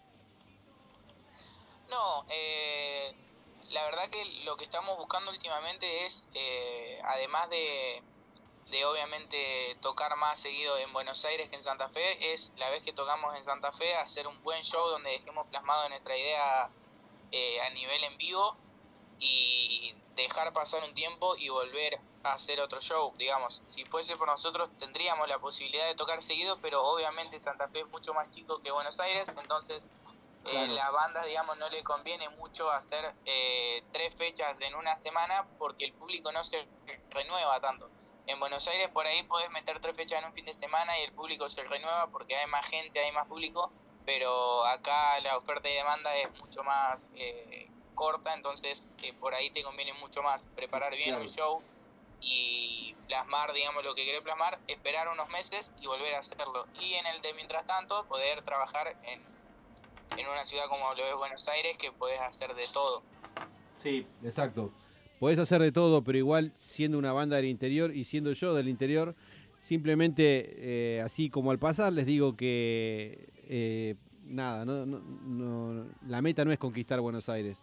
No, la verdad que lo que estamos buscando últimamente es, además de obviamente tocar más seguido en Buenos Aires que en Santa Fe, es la vez que tocamos en Santa Fe hacer un buen show donde dejemos plasmado nuestra idea a nivel en vivo y dejar pasar un tiempo y volver a hacer otro show. Digamos, si fuese por nosotros tendríamos la posibilidad de tocar seguido, pero obviamente Santa Fe es mucho más chico que Buenos Aires, entonces claro, las bandas, digamos, no le conviene mucho hacer 3 fechas en una semana porque el público no se renueva tanto. En Buenos Aires por ahí podés meter 3 fechas en un fin de semana y el público se renueva porque hay más gente, hay más público, pero acá la oferta y demanda es mucho más corta, entonces por ahí te conviene mucho más preparar bien un show y plasmar, digamos, lo que querés plasmar, esperar unos meses y volver a hacerlo. Y en el de mientras tanto, poder trabajar en una ciudad como lo es Buenos Aires, que podés hacer de todo. Sí, exacto. Podés hacer de todo, pero igual siendo una banda del interior y siendo yo del interior, simplemente así como al pasar les digo que nada, la meta no es conquistar Buenos Aires.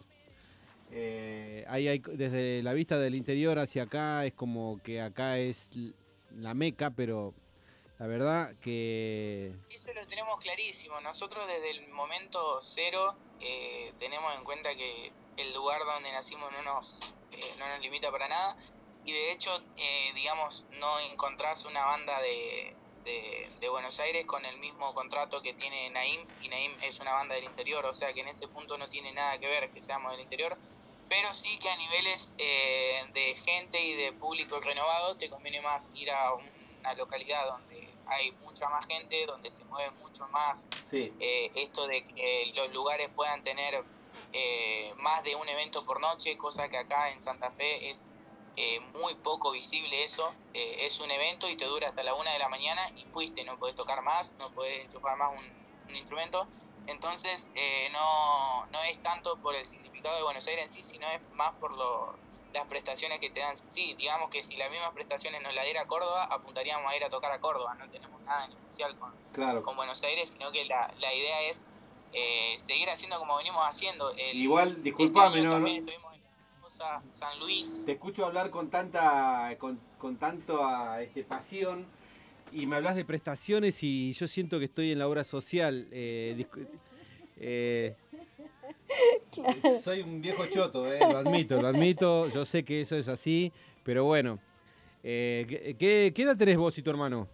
Desde la vista del interior hacia acá es como que acá es la meca, pero la verdad que... Eso lo tenemos clarísimo. Nosotros desde el momento cero tenemos en cuenta que el lugar donde nacimos no nos limita para nada. Y de hecho, digamos, no encontrás una banda de Buenos Aires con el mismo contrato que tiene Naim. Y Naim es una banda del interior, o sea que en ese punto no tiene nada que ver que seamos del interior. Pero sí que a niveles de gente y de público renovado te conviene más ir a una localidad donde hay mucha más gente, donde se mueve mucho más. Sí. Esto de que los lugares puedan tener más de un evento por noche, cosa que acá en Santa Fe es muy poco visible eso. Es un evento y te dura hasta la 1 de la mañana y fuiste, no podés tocar más, no podés enchufar más un instrumento. Entonces no es tanto por el significado de Buenos Aires en sí, sino es más por las prestaciones que te dan. Sí, digamos que si las mismas prestaciones nos la diera Córdoba, apuntaríamos a ir a tocar a Córdoba. No tenemos nada en especial con Buenos Aires, sino que la idea es seguir haciendo como venimos haciendo. Igual, disculpame, este año también estuvimos en San Luis. Te escucho hablar con tanto pasión y me hablas de prestaciones y yo siento que estoy en la obra social. Claro. Soy un viejo choto, lo admito, yo sé que eso es así, pero bueno. ¿Qué edad tenés vos y tu hermano?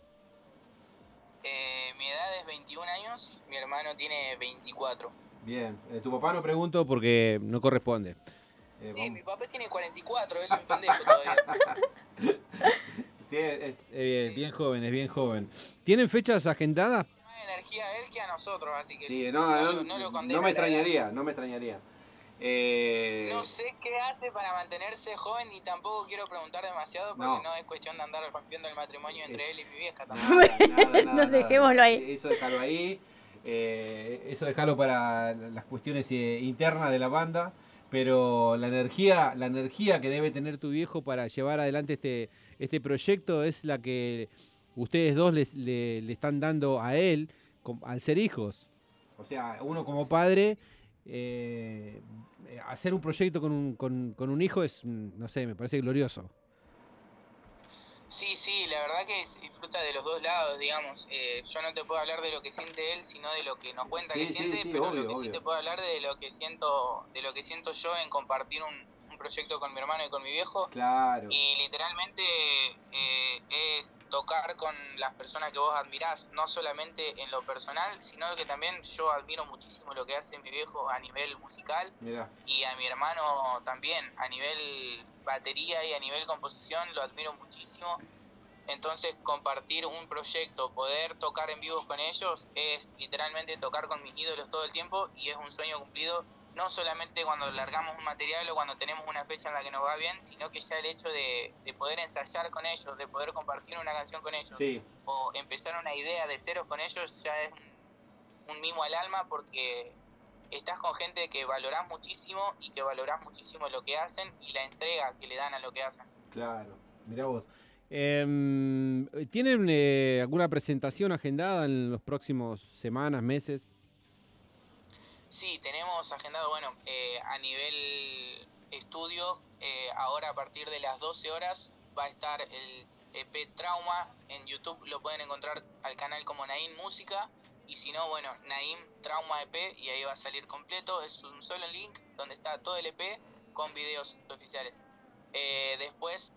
Mi edad es 21 años, mi hermano tiene 24. Bien, tu papá no pregunto porque no corresponde. Sí, vamos. Mi papá tiene 44, es un pendejo todavía. Sí, es bien joven. ¿Tienen fechas agendadas? Más energía a él que a nosotros, así que sí, no lo condeno. No me extrañaría. No sé qué hace para mantenerse joven y tampoco quiero preguntar demasiado porque no es cuestión de andar rompiendo el matrimonio entre él y mi vieja también. Nada, dejémoslo ahí. Eso déjalo ahí. Eso déjalo para las cuestiones internas de la banda. Pero la energía que debe tener tu viejo para llevar adelante este proyecto es la que ustedes dos le están dando a él al ser hijos. O sea, uno como padre, hacer un proyecto con un hijo es, no sé, me parece glorioso. Sí, la verdad que se disfruta de los dos lados, digamos. Yo no te puedo hablar de lo que siente él, sino de lo que nos cuenta que siente, pero obvio, lo que sí te puedo hablar de lo que siento yo en compartir un proyecto con mi hermano y con mi viejo. Claro. Y literalmente es tocar con las personas que vos admirás, no solamente en lo personal, sino que también yo admiro muchísimo lo que hace mi viejo a nivel musical. Mirá. Y a mi hermano también, a nivel batería y a nivel composición, lo admiro muchísimo. Entonces compartir un proyecto, poder tocar en vivos con ellos, es literalmente tocar con mis ídolos todo el tiempo y es un sueño cumplido. No solamente cuando largamos un material o cuando tenemos una fecha en la que nos va bien, sino que ya el hecho de poder ensayar con ellos, de poder compartir una canción con ellos, sí, o empezar una idea de ceros con ellos, ya es un mimo al alma porque estás con gente que valorás muchísimo y que valorás muchísimo lo que hacen y la entrega que le dan a lo que hacen. Claro, mirá vos. ¿Tienen alguna presentación agendada en los próximos semanas, meses? Sí, tenemos agendado, a nivel estudio, ahora a partir de las 12 horas va a estar el EP Trauma. En YouTube lo pueden encontrar al canal como Naim Música, y si no, Naim Trauma EP, y ahí va a salir completo. Es un solo link donde está todo el EP con videos oficiales. Después,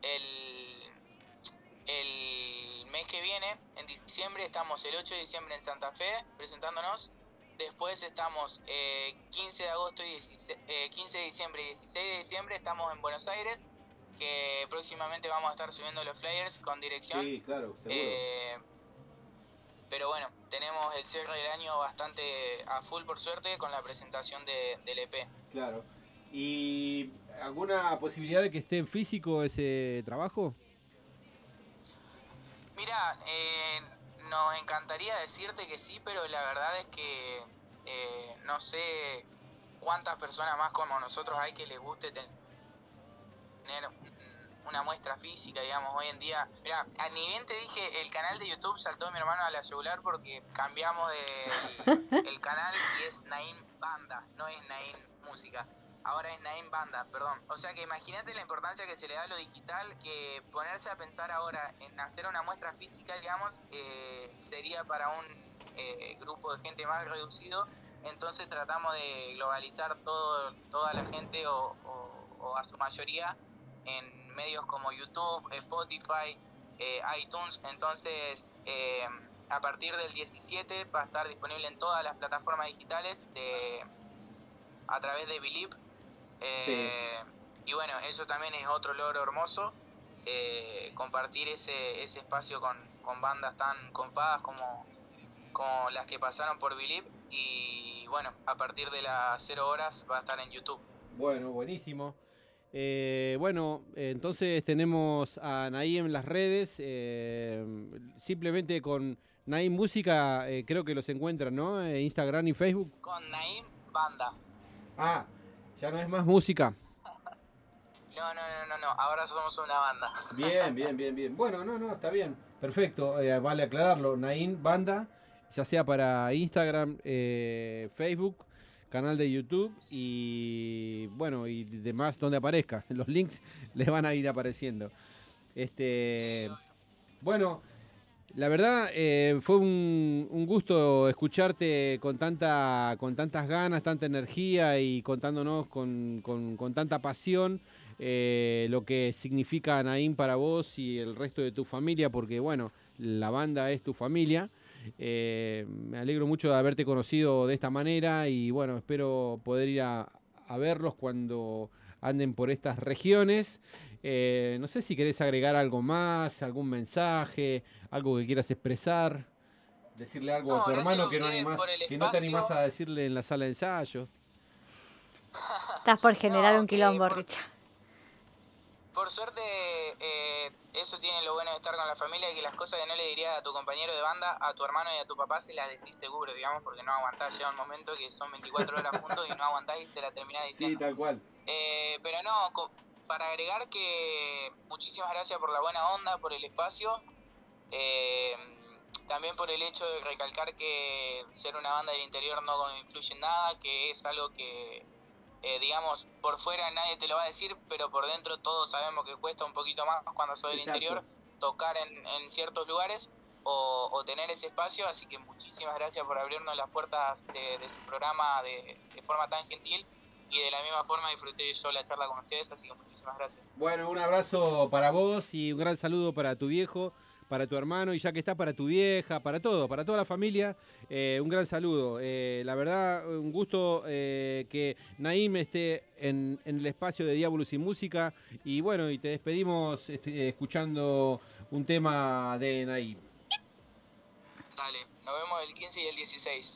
el mes que viene, en diciembre, estamos el 8 de diciembre en Santa Fe presentándonos. Después estamos 15 de agosto y 15 de diciembre y 16 de diciembre estamos en Buenos Aires, que próximamente vamos a estar subiendo los flyers con dirección. Sí, claro, seguro. Pero tenemos el cierre del año bastante a full por suerte con la presentación del EP. Claro. ¿Y alguna posibilidad de que esté en físico ese trabajo? Mira, nos encantaría decirte que sí, pero la verdad es que no sé cuántas personas más como nosotros hay que les guste tener una muestra física, digamos, hoy en día. Mira, ni bien te dije, el canal de YouTube saltó mi hermano a la yugular porque cambiamos el canal y es Naim Banda, no es Naim Música. Ahora es Naim Banda, perdón. O sea que imagínate la importancia que se le da a lo digital, que ponerse a pensar ahora en hacer una muestra física, digamos, sería para un grupo de gente más reducido. Entonces tratamos de globalizar toda la gente o a su mayoría en medios como YouTube, Spotify, iTunes. Entonces a partir del 17 va a estar disponible en todas las plataformas digitales a través de Believe. Sí. Y bueno, eso también es otro logro hermoso, compartir ese espacio con bandas tan copadas como las que pasaron por Believe. Y bueno, a partir de las 0 horas va a estar en YouTube. Bueno, buenísimo. Bueno, entonces tenemos a Naim en las redes, simplemente con Naim Música creo que los encuentran, ¿no? Instagram y Facebook. Con Naim Banda. Ah, ya no es más música. No, ahora somos una banda. Bien. Bueno, no, está bien. Perfecto, vale aclararlo. Naim Banda, ya sea para Instagram, Facebook, canal de YouTube y bueno, y demás donde aparezca. Los links les van a ir apareciendo. Bueno, la verdad fue un gusto escucharte con tantas ganas, tanta energía y contándonos con tanta pasión lo que significa Naim para vos y el resto de tu familia, porque bueno, la banda es tu familia. Me alegro mucho de haberte conocido de esta manera y bueno, espero poder ir a verlos cuando anden por estas regiones. No sé si querés agregar algo más, algún mensaje, algo que quieras expresar, decirle algo a tu hermano que no te animás a decirle en la sala de ensayo. Estás por generar un quilombo, Richard. Por suerte, eso tiene lo bueno de estar con la familia, que las cosas que no le dirías a tu compañero de banda, a tu hermano y a tu papá se las decís seguro, digamos, porque no aguantás. Llega un momento que son 24 horas juntos y no aguantás y se la terminás diciendo. Sí, tal cual. Pero no, para agregar que muchísimas gracias por la buena onda, por el espacio, también por el hecho de recalcar que ser una banda del interior no influye en nada, que es algo que... digamos, por fuera nadie te lo va a decir, pero por dentro todos sabemos que cuesta un poquito más cuando soy del interior tocar en ciertos lugares o tener ese espacio, así que muchísimas gracias por abrirnos las puertas de su programa de forma tan gentil y de la misma forma disfruté yo la charla con ustedes, así que muchísimas gracias. Bueno, un abrazo para vos y un gran saludo para tu viejo, para tu hermano y ya que está para tu vieja, para toda la familia, un gran saludo. La verdad, un gusto que Naim esté en el espacio de Diabolus y Música y bueno, y te despedimos escuchando un tema de Naim. Dale, nos vemos el 15 y el 16.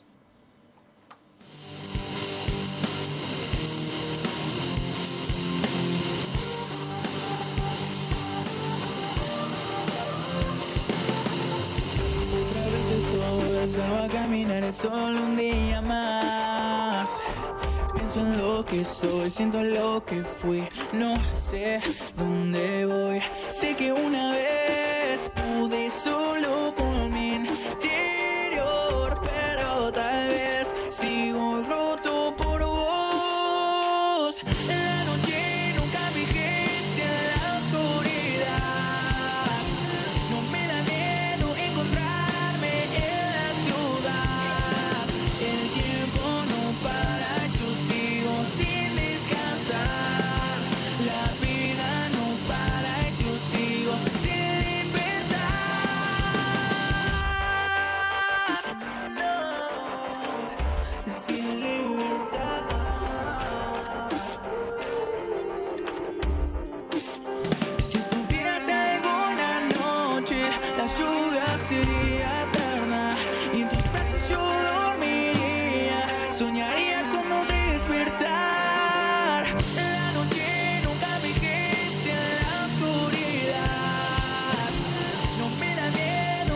Salgo a caminar, es solo un día más. Pienso en lo que soy, siento lo que fui. No sé dónde voy. Sé que una vez pude solo con mi interior, pero tal vez sigo roto por vos. La noche nunca fijé en la oscuridad. No me da miedo encontrarme en la ciudad. El tiempo no para, yo sigo sin descansar. La vida no para, yo sigo sin libertad. No, sin libertad. Si estuvieras alguna noche, la lluvia sería eterna y en tus brazos yo dormiría, soñaría con no despertar. La noche nunca me quise en la oscuridad. No me da miedo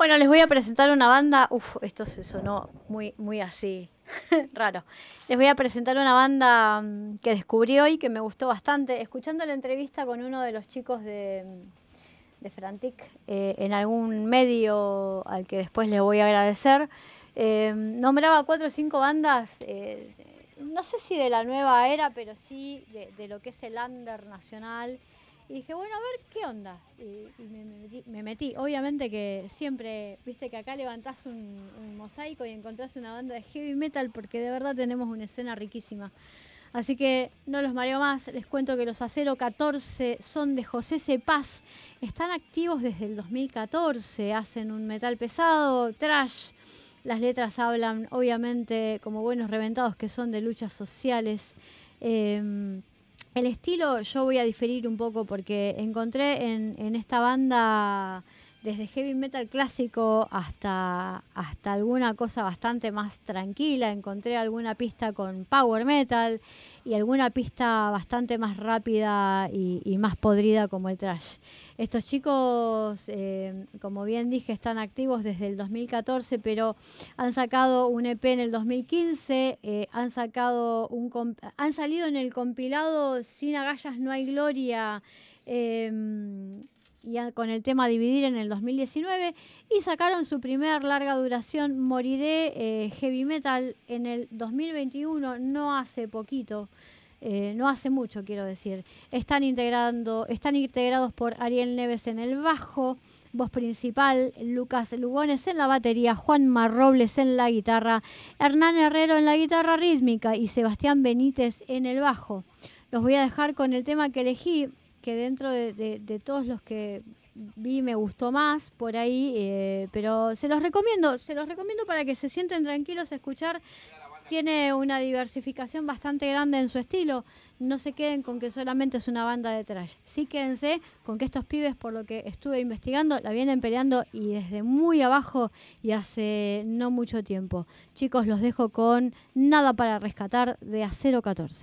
Bueno, les voy a presentar una banda. Esto se sonó muy así, raro. Les voy a presentar una banda que descubrí hoy, que me gustó bastante. Escuchando la entrevista con uno de los chicos de Frantic, en algún medio al que después les voy a agradecer, nombraba 4 o 5 bandas, no sé si de la nueva era, pero sí de lo que es el under nacional. Y dije, bueno, a ver qué onda. Y me metí. Obviamente que siempre, viste que acá levantás un mosaico y encontrás una banda de heavy metal, porque de verdad tenemos una escena riquísima. Así que no los mareo más, les cuento que los Acero 14 son de José Cepaz. Están activos desde el 2014, hacen un metal pesado, thrash. Las letras hablan, obviamente, como buenos reventados que son, de luchas sociales. El estilo yo voy a diferir un poco porque encontré en esta banda desde heavy metal clásico hasta alguna cosa bastante más tranquila. Encontré alguna pista con power metal y alguna pista bastante más rápida y más podrida como el thrash. Estos chicos, como bien dije, están activos desde el 2014, pero han sacado un EP en el 2015, han salido en el compilado Sin agallas no hay gloria, con el tema Dividir en el 2019, y sacaron su primer larga duración, Moriré, heavy metal, en el 2021, no hace poquito, no hace mucho quiero decir. Están integrados por Ariel Neves en el bajo, voz principal, Lucas Lugones en la batería, Juanma Robles en la guitarra, Hernán Herrero en la guitarra rítmica y Sebastián Benítez en el bajo. Los voy a dejar con el tema que elegí, que dentro de todos los que vi me gustó más por ahí, pero se los recomiendo para que se sienten tranquilos a escuchar. Tiene una diversificación bastante grande en su estilo. No se queden con que solamente es una banda de thrash. Sí, quédense con que estos pibes, por lo que estuve investigando, la vienen peleando y desde muy abajo y hace no mucho tiempo. Chicos, los dejo con Nada para rescatar de Acero 14.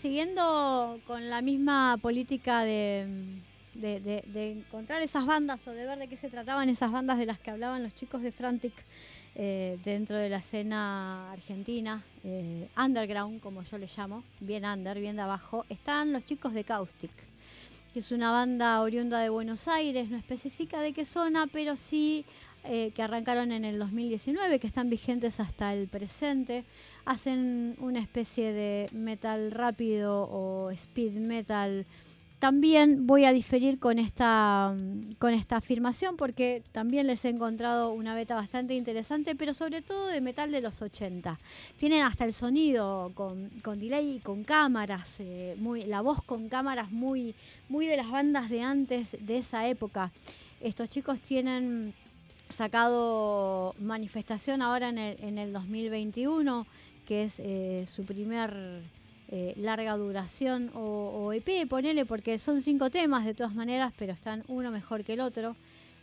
siguiendo con la misma política de encontrar esas bandas o de ver de qué se trataban esas bandas de las que hablaban los chicos de Frantic dentro de la escena argentina, underground, como yo le llamo, bien under, bien de abajo, están los chicos de Caustic, que es una banda oriunda de Buenos Aires, no especifica de qué zona, pero sí que arrancaron en el 2019, que están vigentes hasta el presente. Hacen una especie de metal rápido o speed metal. También voy a diferir con esta afirmación porque también les he encontrado una beta bastante interesante, pero sobre todo de metal de los 80. Tienen hasta el sonido con delay y con cámaras, la voz con cámaras muy de las bandas de antes, de esa época. Estos chicos tienen sacado Manifestación ahora en el 2021, que es su primer larga duración o EP, ponele, porque son 5 temas de todas maneras, pero están uno mejor que el otro.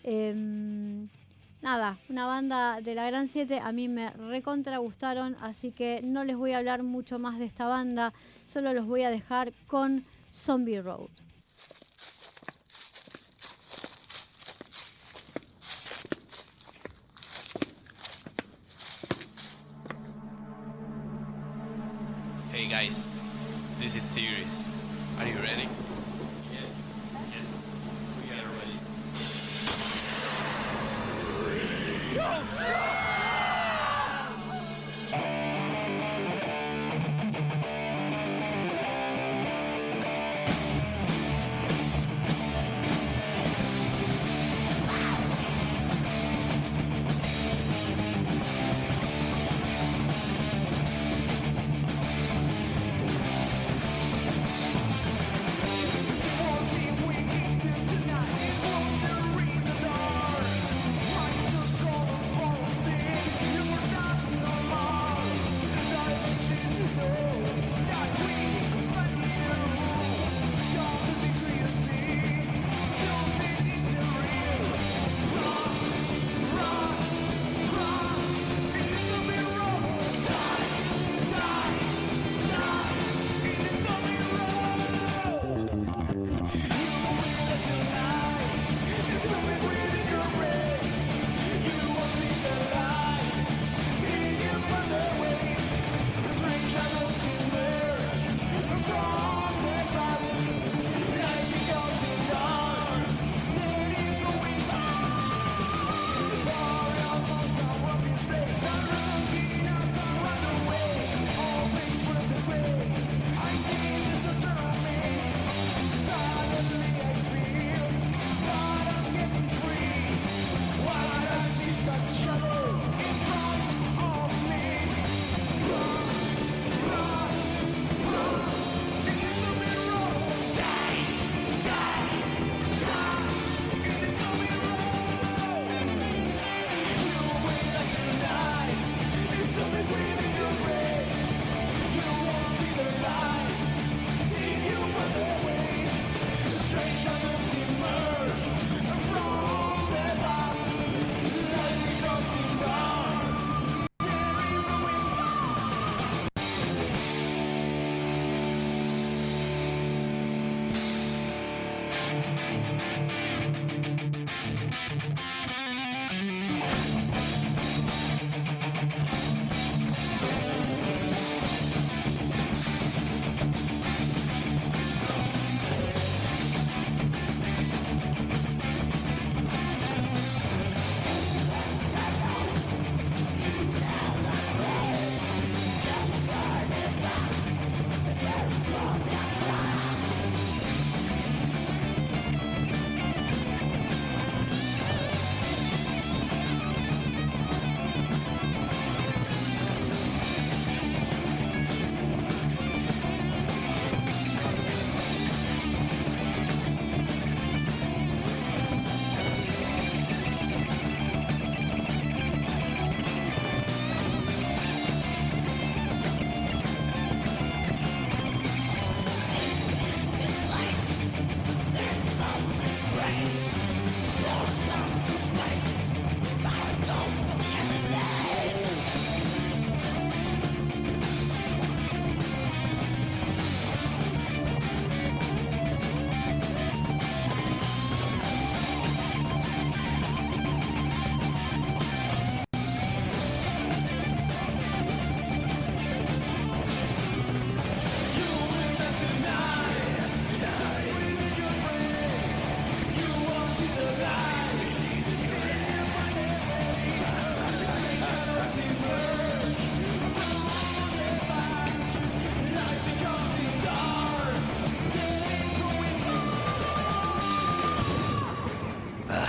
Nada, una banda de la Gran 7, a mí me recontra gustaron, así que no les voy a hablar mucho más de esta banda, solo los voy a dejar con Zombie Road. Hey guys, this is serious. Are you ready? Yes, we are ready.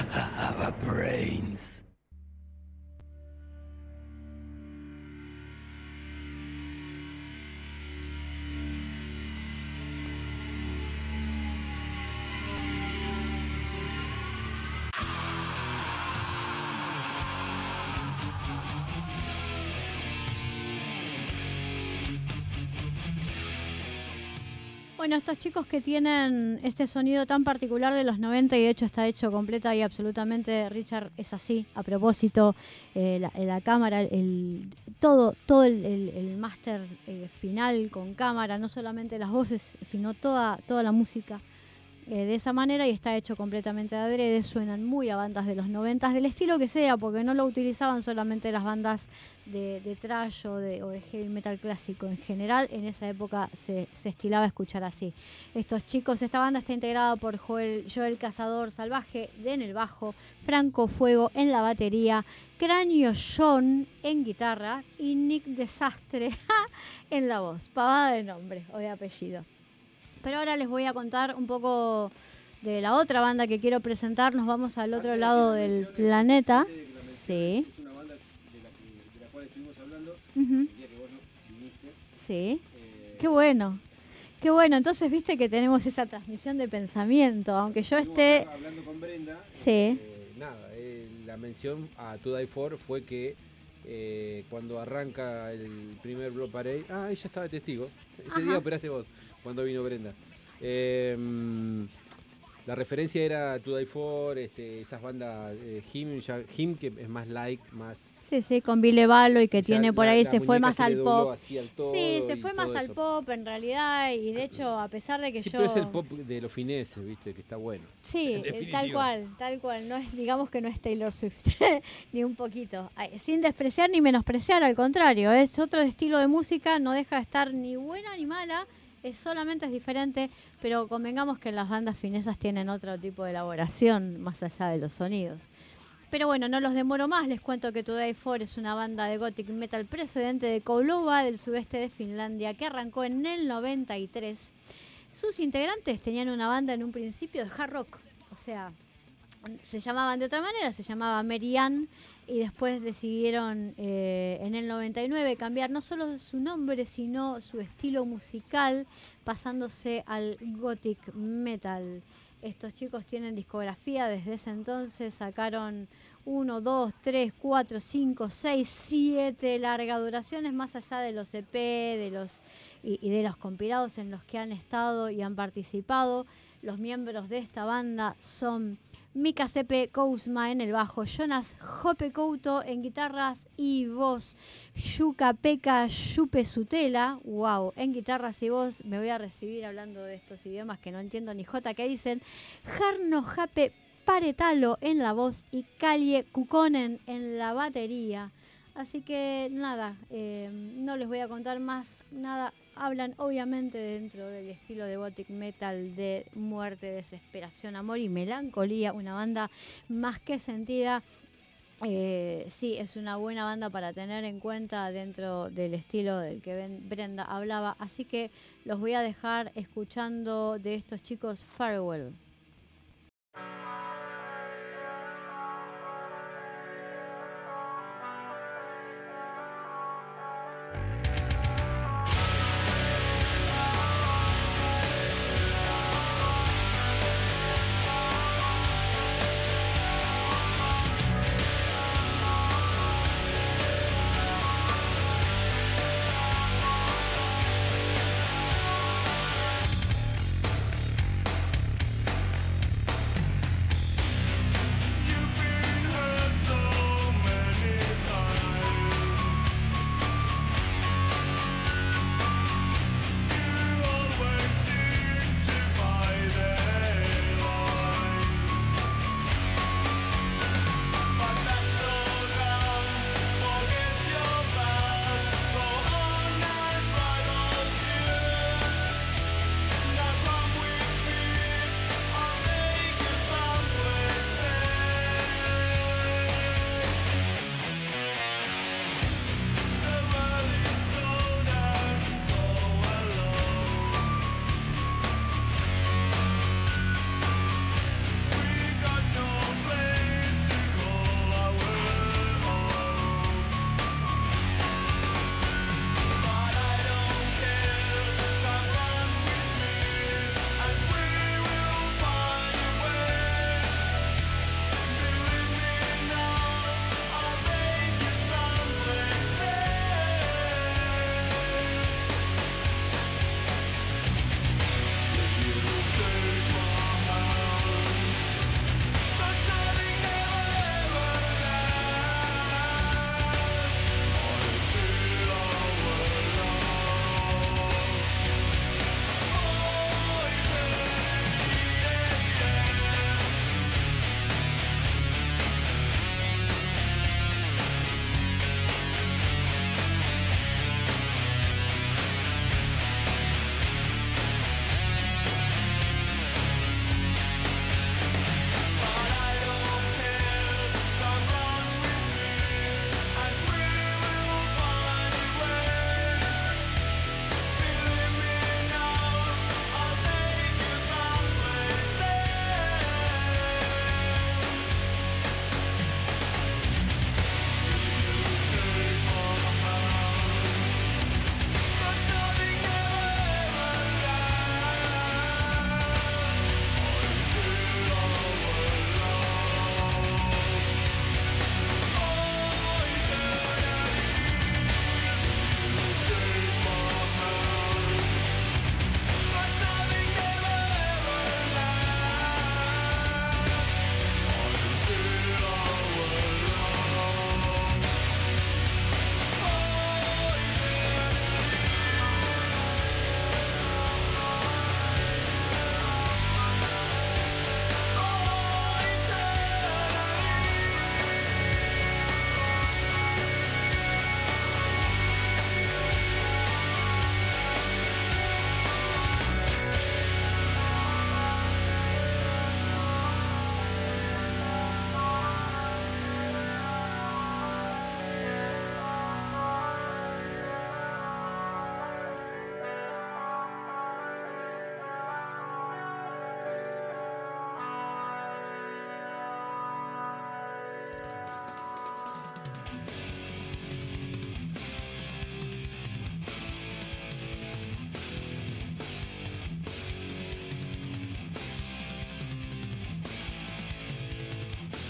Brains. Bueno, estos chicos que tienen este sonido tan particular de los 90 y de hecho está hecho completa y absolutamente, Richard, es así, a propósito, la cámara, todo el máster final con cámara, no solamente las voces, sino toda la música de esa manera y está hecho completamente de adrede, suenan muy a bandas de los 90, del estilo que sea, porque no lo utilizaban solamente las bandas de thrash o de heavy metal clásico. En general, en esa época se estilaba escuchar así. Estos chicos, esta banda está integrada por Joel Cazador Salvaje en el bajo, Franco Fuego en la batería, Cráneo John en guitarras y Nick Desastre en la voz. Pavada de nombre o de apellido. Pero ahora les voy a contar un poco de la otra banda que quiero presentar. Nos vamos al otro lado del planeta. Sí. Es una banda de la cual estuvimos hablando el día que vos viniste. Sí. Qué bueno. Qué bueno. Entonces viste que tenemos esa transmisión de pensamiento. Aunque yo esté hablando con Brenda. Sí. La mención a To Die For fue que cuando arranca el primer Blood Parade. Ella estaba de testigo. Ese día operaste vos. Cuando vino Brenda. La referencia era To Die For, esas bandas Him, que es más más... Sí, con Ville Valo y que tiene por ahí, se fue más al pop. Sí, se fue más al pop en realidad y de hecho, a pesar de que pero es el pop de los fineses, viste, que está bueno. Sí, tal cual. No es, digamos que no es Taylor Swift, ni un poquito. Sin despreciar ni menospreciar, al contrario, es otro estilo de música, no deja de estar ni buena ni mala. Solamente es diferente, pero convengamos que las bandas finesas tienen otro tipo de elaboración más allá de los sonidos. Pero bueno, no los demoro más, les cuento que To Die For es una banda de gothic metal procedente de Kouvola, del sudeste de Finlandia, que arrancó en el 93. Sus integrantes tenían una banda en un principio de hard rock, o sea, se llamaban de otra manera, se llamaba Mary Ann, y después decidieron en el 99 cambiar no solo su nombre, sino su estilo musical, pasándose al gothic metal. Estos chicos tienen discografía desde ese entonces, sacaron 1, 2, 3, 4, 5, 6, 7 largas duraciones, más allá de los EP y de los compilados en los que han estado y han participado. Los miembros de esta banda son Mika Sepe Kousma en el bajo, Jonas Jope Couto en guitarras y voz, Yuka Pekka Yupe Sutela, wow, en guitarras y voz. Me voy a recibir hablando de estos idiomas que no entiendo ni jota que dicen. Jarno Jape Paretalo en la voz y Kalje Kukkonen en la batería. Así que nada, no les voy a contar más nada. Hablan obviamente dentro del estilo de gothic metal de muerte, desesperación, amor y melancolía. Una banda más que sentida. Sí, es una buena banda para tener en cuenta dentro del estilo del que Brenda hablaba. Así que los voy a dejar escuchando de estos chicos Farewell.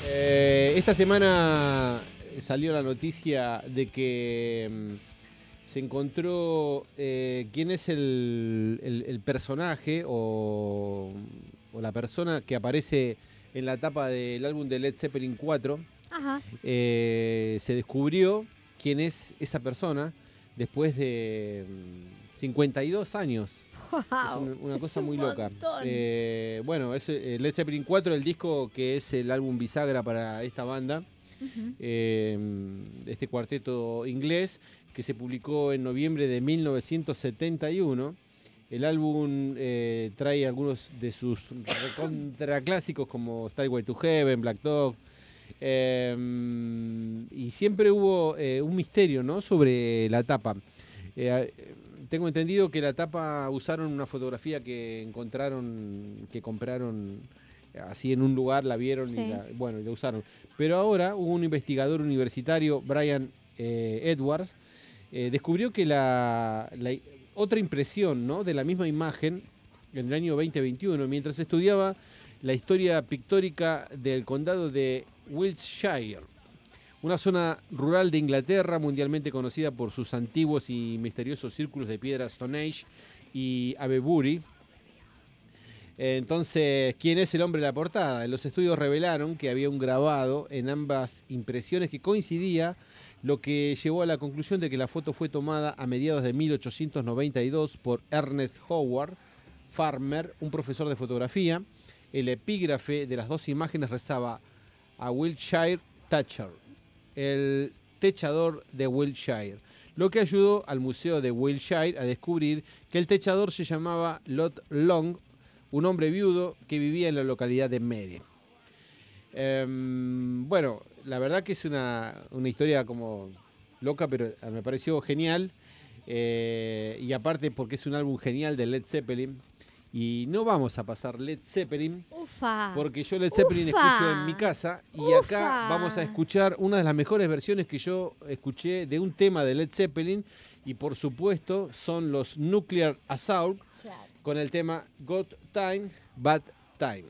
Esta semana salió la noticia de que se encontró quién es el personaje o la persona que aparece en la tapa del álbum de Led Zeppelin 4. Ajá. Se descubrió quién es esa persona después de 52 años. Wow, Es una cosa un muy loca. montón. Bueno, es Led Zeppelin 4, el disco que es el álbum bisagra para esta banda. Ujú. Este cuarteto inglés que se publicó en noviembre de 1971. El álbum trae algunos de sus contraclásicos como Stairway to Heaven, Black Dog. Y siempre hubo un misterio, ¿no?, sobre la tapa. Tengo entendido que la tapa usaron una fotografía que encontraron, que compraron así en un lugar, la vieron Sí. y la usaron. Pero ahora hubo un investigador universitario, Brian Edwards, descubrió que la otra impresión, ¿no?, de la misma imagen en el año 2021, mientras estudiaba la historia pictórica del condado de Wiltshire, una zona rural de Inglaterra mundialmente conocida por sus antiguos y misteriosos círculos de piedra Stonehenge y Avebury. Entonces, ¿quién es el hombre de la portada? Los estudios revelaron que había un grabado en ambas impresiones que coincidía, lo que llevó a la conclusión de que la foto fue tomada a mediados de 1892 por Ernest Howard Farmer, un profesor de fotografía. El epígrafe de las dos imágenes rezaba: a Wiltshire Thatcher, el techador de Wiltshire, lo que ayudó al Museo de Wiltshire a descubrir que el techador se llamaba Lot Long, un hombre viudo que vivía en la localidad de Mere. Bueno, la verdad que es una historia como loca, pero me pareció genial. Y aparte porque es un álbum genial de Led Zeppelin. Y no vamos a pasar Led Zeppelin, Ufa. porque yo Led Zeppelin escucho en mi casa. Y acá Ufa. vamos a escuchar una de las mejores versiones que yo escuché de un tema de Led Zeppelin. Y por supuesto son los Nuclear Assault, Claro. con el tema Good Time, Bad Time.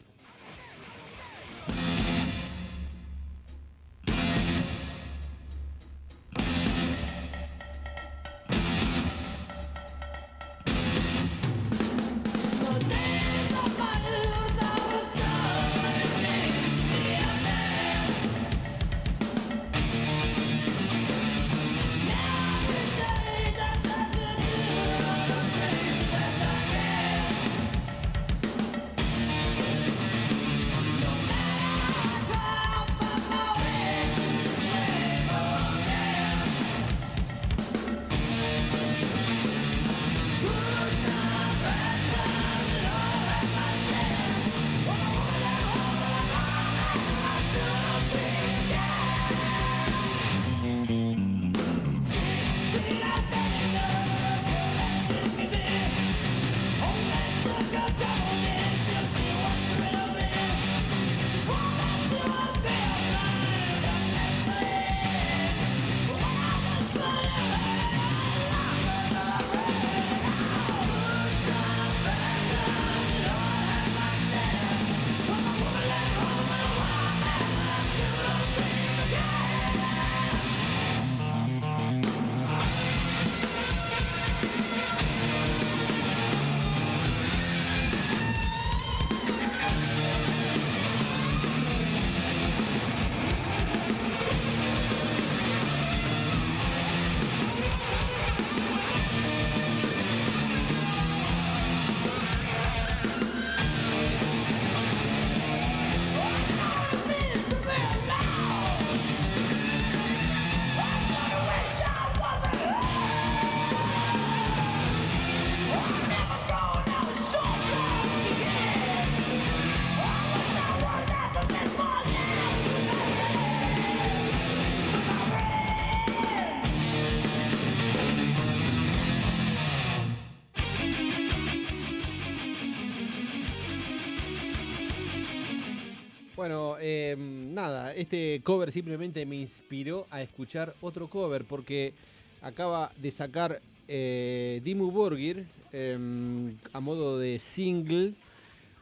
Bueno, nada, este cover simplemente me inspiró a escuchar otro cover porque acaba de sacar Dimmu Borgir a modo de single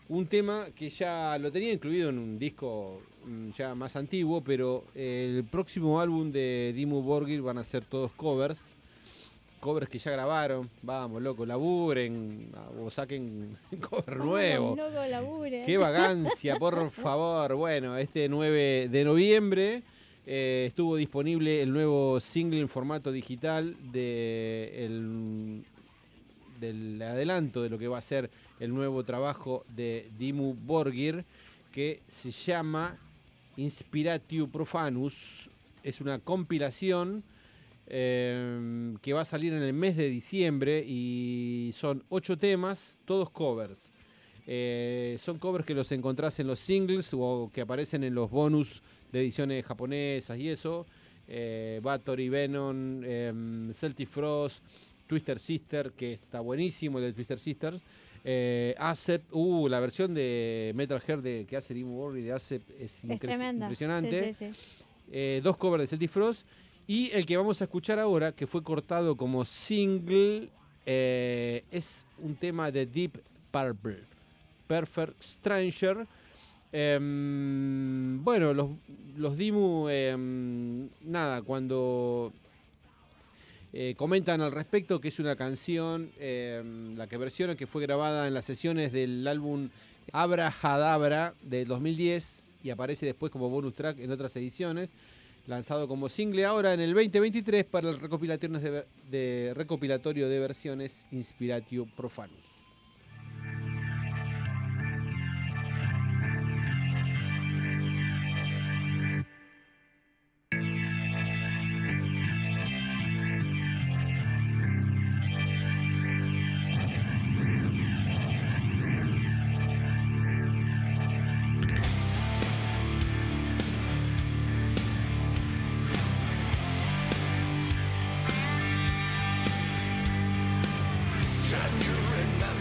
un tema que ya lo tenía incluido en un disco ya más antiguo, pero el próximo álbum de Dimmu Borgir van a ser todos covers que ya grabaron. Vamos, loco, laburen o saquen cover nuevo. Loco, laburen. Qué vagancia, por favor. Bueno, este 9 de noviembre estuvo disponible el nuevo single en formato digital del adelanto de lo que va a ser el nuevo trabajo de Dimmu Borgir, que se llama Inspiratio Profanus. Es una compilación que va a salir en el mes de diciembre y son 8 temas, todos covers. Son covers que los encontrás en los singles o que aparecen en los bonus de ediciones japonesas y eso. Bathory, Venom, Celtic Frost, Twisted Sister, que está buenísimo el de Twisted Sister. Accept, la versión de Metal Heart que hace Dimmu Borgir de Accept es impresionante. Sí. 2 covers de Celtic Frost. Y el que vamos a escuchar ahora, que fue cortado como single, es un tema de Deep Purple, Perfect Stranger. Bueno, los Dimmu, cuando comentan al respecto que es una canción, la que versionan, que fue grabada en las sesiones del álbum Abrahadabra de 2010 y aparece después como bonus track en otras ediciones, lanzado como single ahora en el 2023 para el recopilatorio de versiones Inspiratio Profanus. Can you remember?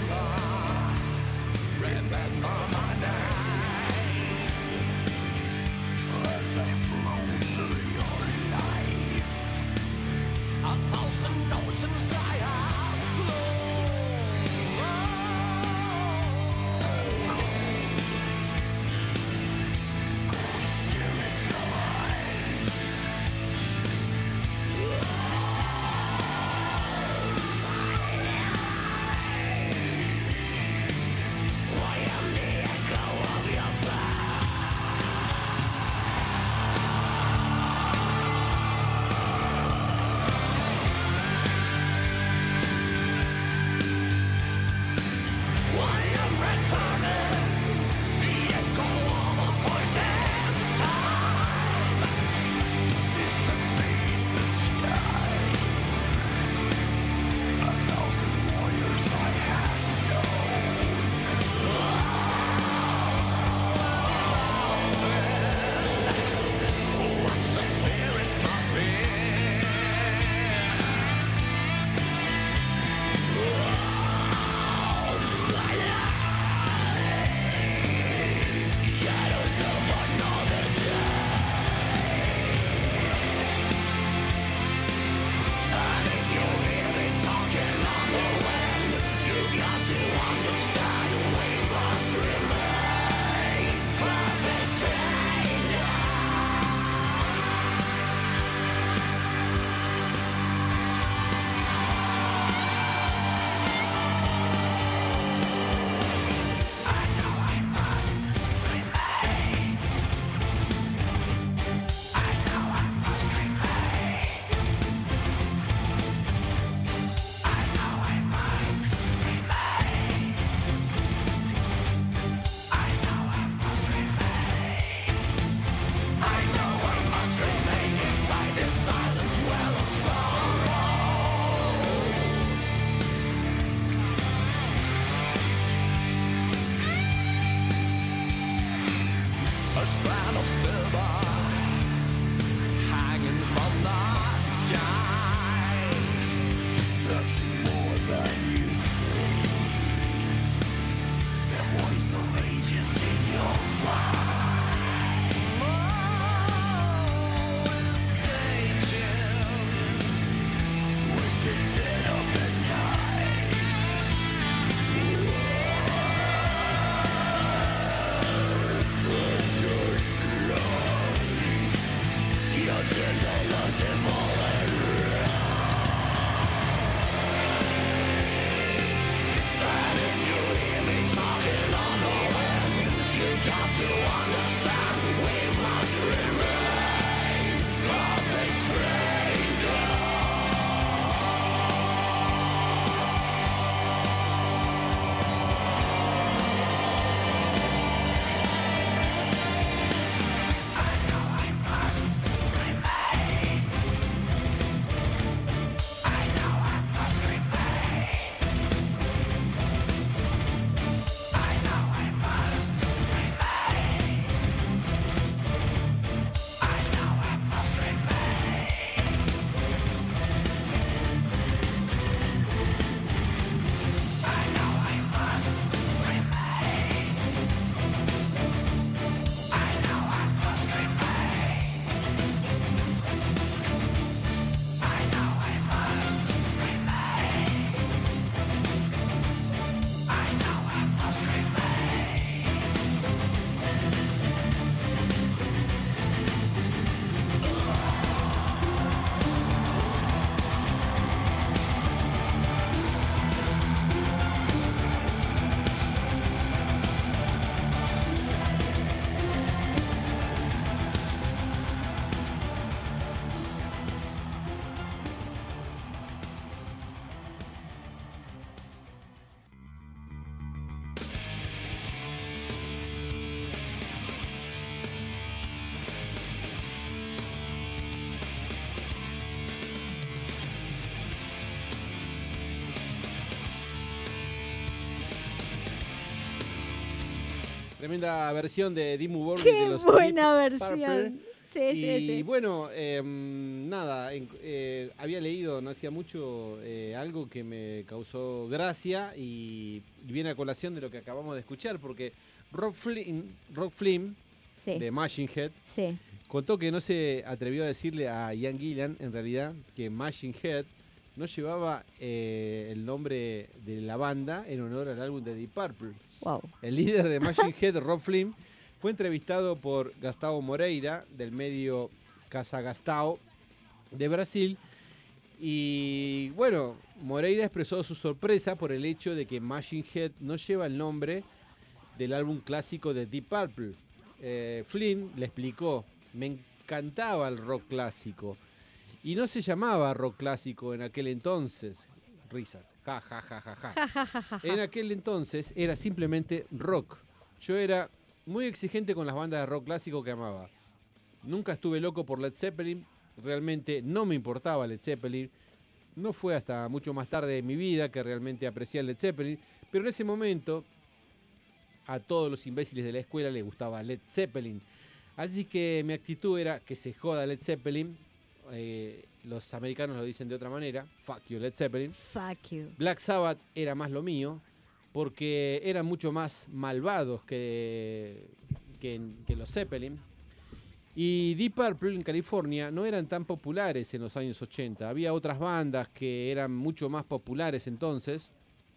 Tremenda versión de Dimmu Borgir ¡Qué de los buena Deep versión! Purple. Sí. Bueno, nada, había leído no hacía mucho algo que me causó gracia y viene a colación de lo que acabamos de escuchar, porque Rob Flynn Sí. de Machine Head Sí. contó que no se atrevió a decirle a Ian Gillan, en realidad, que Machine Head no llevaba el nombre de la banda en honor al álbum de Deep Purple. Wow. El líder de Machine Head, Rob Flynn, fue entrevistado por Gustavo Moreira, del medio Casa Gastão de Brasil. Y bueno, Moreira expresó su sorpresa por el hecho de que Machine Head no lleva el nombre del álbum clásico de Deep Purple. Flynn le explicó: me encantaba el rock clásico y no se llamaba rock clásico en aquel entonces. Risas, ja, ja, ja, ja, ja. En aquel entonces era simplemente rock. Yo era muy exigente con las bandas de rock clásico que amaba. Nunca estuve loco por Led Zeppelin, realmente no me importaba Led Zeppelin. No fue hasta mucho más tarde en mi vida que realmente aprecié Led Zeppelin, pero en ese momento a todos los imbéciles de la escuela les gustaba Led Zeppelin. Así que mi actitud era que se joda Led Zeppelin. Los americanos lo dicen de otra manera: fuck you Led Zeppelin. Fuck you. Black Sabbath era más lo mío, porque eran mucho más malvados que los Zeppelin. Y Deep Purple en California no eran tan populares en los años 80. Había otras bandas que eran mucho más populares entonces.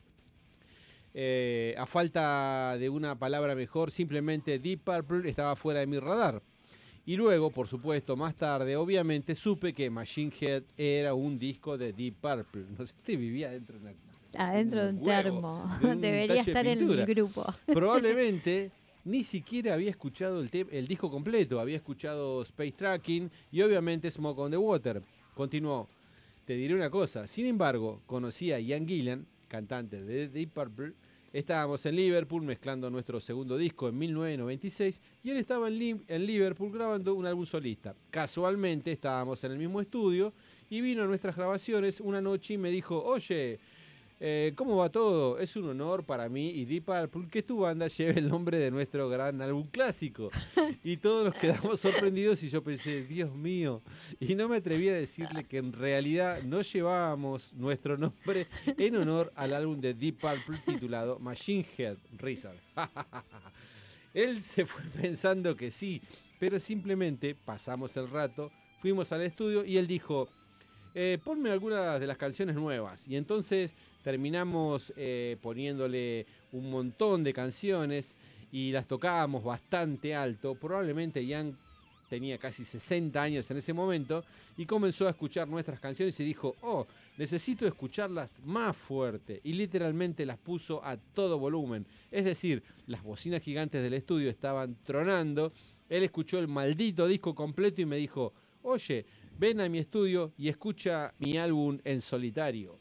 A falta de una palabra mejor, simplemente Deep Purple estaba fuera de mi radar. Y luego, por supuesto, más tarde, obviamente, supe que Machine Head era un disco de Deep Purple. No sé, te vivía dentro de Adentro de un termo. de un Debería tache de estar en pintura. el grupo. Probablemente ni siquiera había escuchado el disco completo. Había escuchado Space Tracking y obviamente Smoke on the Water. Continuó: te diré una cosa. Sin embargo, conocí a Ian Gillan, cantante de Deep Purple. Estábamos en Liverpool mezclando nuestro segundo disco en 1996 y él estaba en Liverpool grabando un álbum solista. Casualmente estábamos en el mismo estudio y vino a nuestras grabaciones una noche y me dijo: oye, ¿cómo va todo? Es un honor para mí y Deep Purple que tu banda lleve el nombre de nuestro gran álbum clásico. Y todos nos quedamos sorprendidos y yo pensé: Dios mío. Y no me atreví a decirle que en realidad no llevábamos nuestro nombre en honor al álbum de Deep Purple titulado Machine Head. Risas. Él se fue pensando que sí, pero simplemente pasamos el rato, fuimos al estudio y él dijo: ponme algunas de las canciones nuevas. Y entonces terminamos poniéndole un montón de canciones y las tocábamos bastante alto. Probablemente Ian tenía casi 60 años en ese momento y comenzó a escuchar nuestras canciones y dijo: oh, necesito escucharlas más fuerte. Y literalmente las puso a todo volumen. Es decir, las bocinas gigantes del estudio estaban tronando. Él escuchó el maldito disco completo y me dijo: oye, ven a mi estudio y escucha mi álbum en solitario.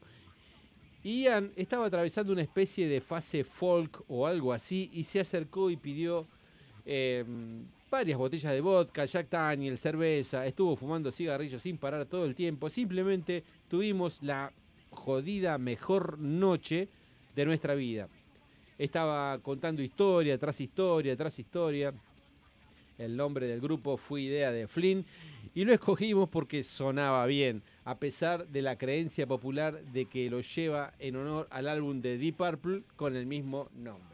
Ian estaba atravesando una especie de fase folk o algo así y se acercó y pidió varias botellas de vodka, Jack Daniels, cerveza. Estuvo fumando cigarrillos sin parar todo el tiempo. Simplemente tuvimos la jodida mejor noche de nuestra vida. Estaba contando historia tras historia tras historia. El nombre del grupo fue idea de Flynn y lo escogimos porque sonaba bien, a pesar de la creencia popular de que lo lleva en honor al álbum de Deep Purple con el mismo nombre.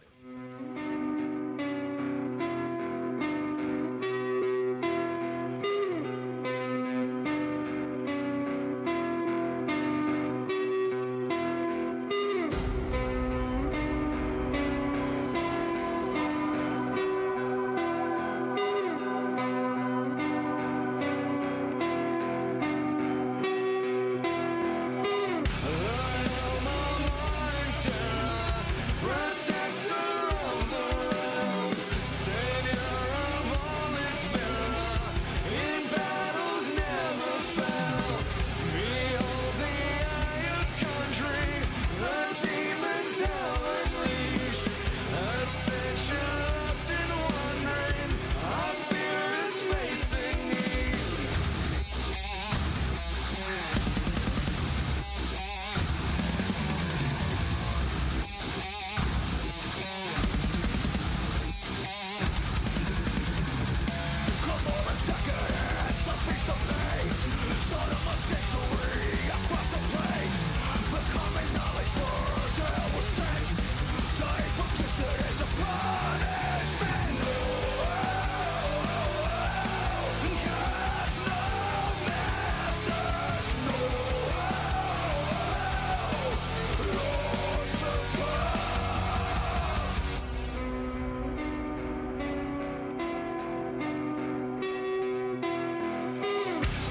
Protect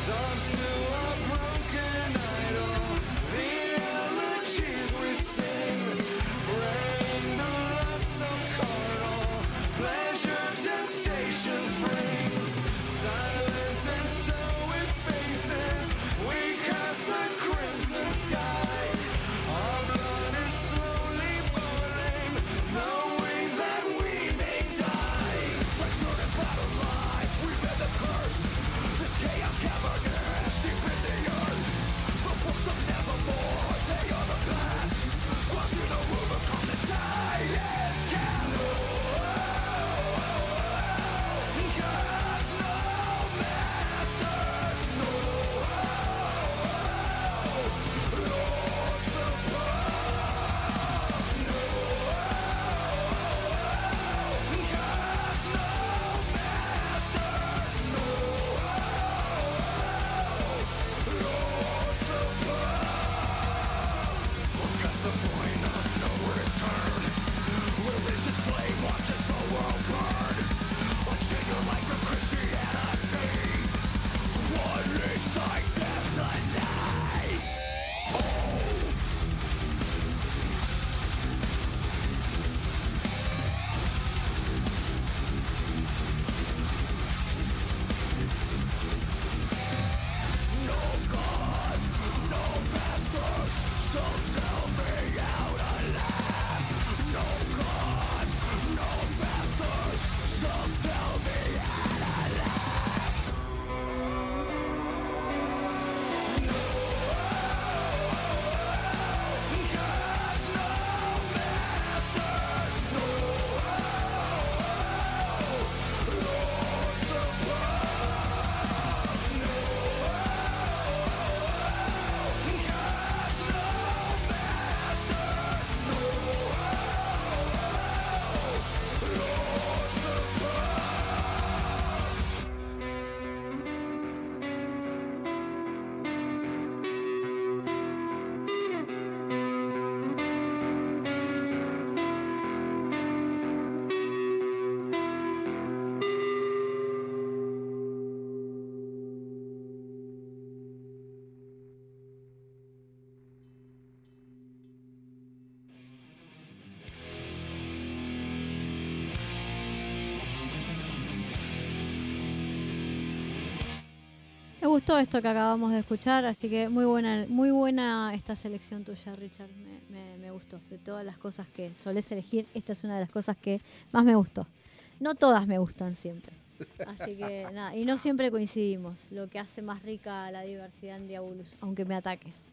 Me gustó esto que acabamos de escuchar, así que muy buena esta selección tuya, Richard. Me gustó. De todas las cosas que solés elegir, esta es una de las cosas que más me gustó. No todas me gustan siempre. Así que nada, y no siempre coincidimos, lo que hace más rica la diversidad en Diabolus, aunque me ataques.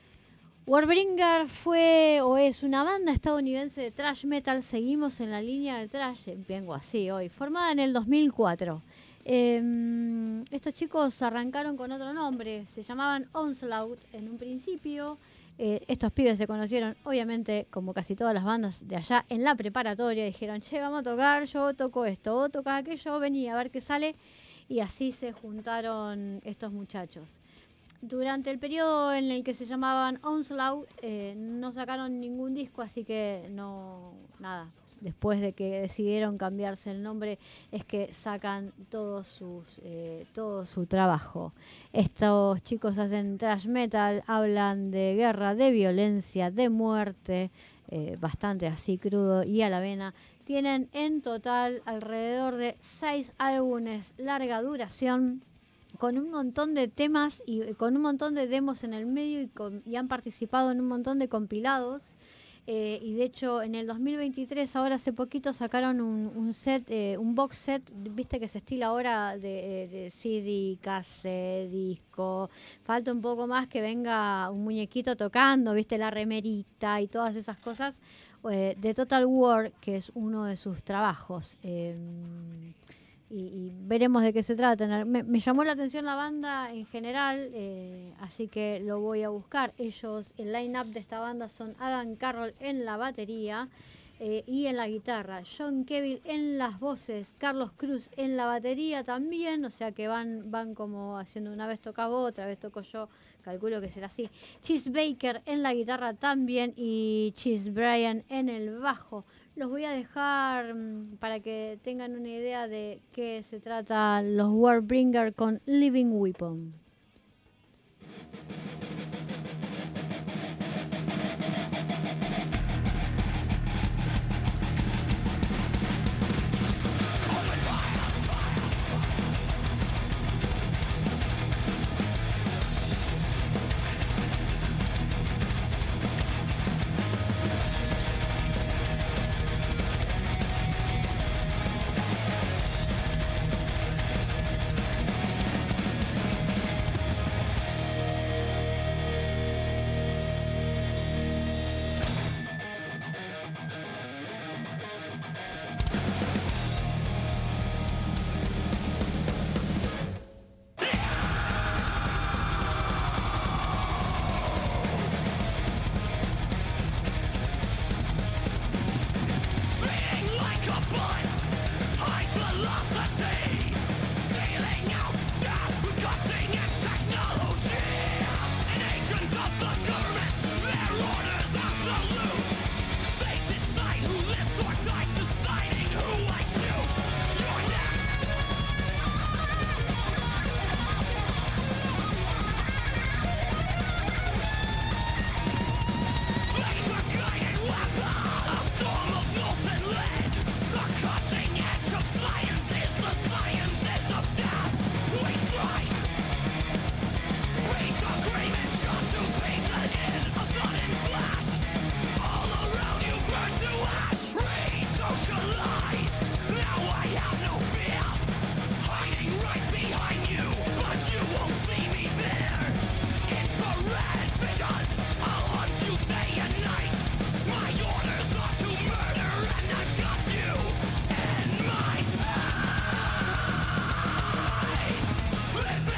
Warbringer fue o es una banda estadounidense de thrash metal. Seguimos en la línea del thrash, vengo así hoy, formada en el 2004. Estos chicos arrancaron con otro nombre, se llamaban Onslaught en un principio. Estos pibes se conocieron, obviamente, como casi todas las bandas de allá, en la preparatoria. Dijeron, che, vamos a tocar, yo toco esto, vos tocás aquello, vení a ver qué sale. Y así se juntaron estos muchachos. Durante el periodo en el que se llamaban Onslaught, no sacaron ningún disco, así que no, nada. Después de que decidieron cambiarse el nombre, es que sacan todo su trabajo. Estos chicos hacen thrash metal, hablan de guerra, de violencia, de muerte, bastante así crudo y a la vena. Tienen en total alrededor de 6 álbumes larga duración, con un montón de temas y con un montón de demos en el medio, y han participado en un montón de compilados. Y de hecho en el 2023, ahora hace poquito, sacaron un box set, viste que se estila ahora de CD, cassette, disco. Falta un poco más que venga un muñequito tocando, viste, la remerita y todas esas cosas, de Total War, que es uno de sus trabajos. Y veremos de qué se trata. Me llamó la atención la banda en general, así que lo voy a buscar. El line-up de esta banda son Adam Carroll en la batería y en la guitarra, John Kevin en las voces, Carlos Cruz en la batería también, o sea que van como haciendo, una vez tocas vos, otra vez toco yo, calculo que será así. Chis Baker en la guitarra también y Chis Bryan en el bajo. Los voy a dejar para que tengan una idea de qué se trata los Warbringer con Living Weapon.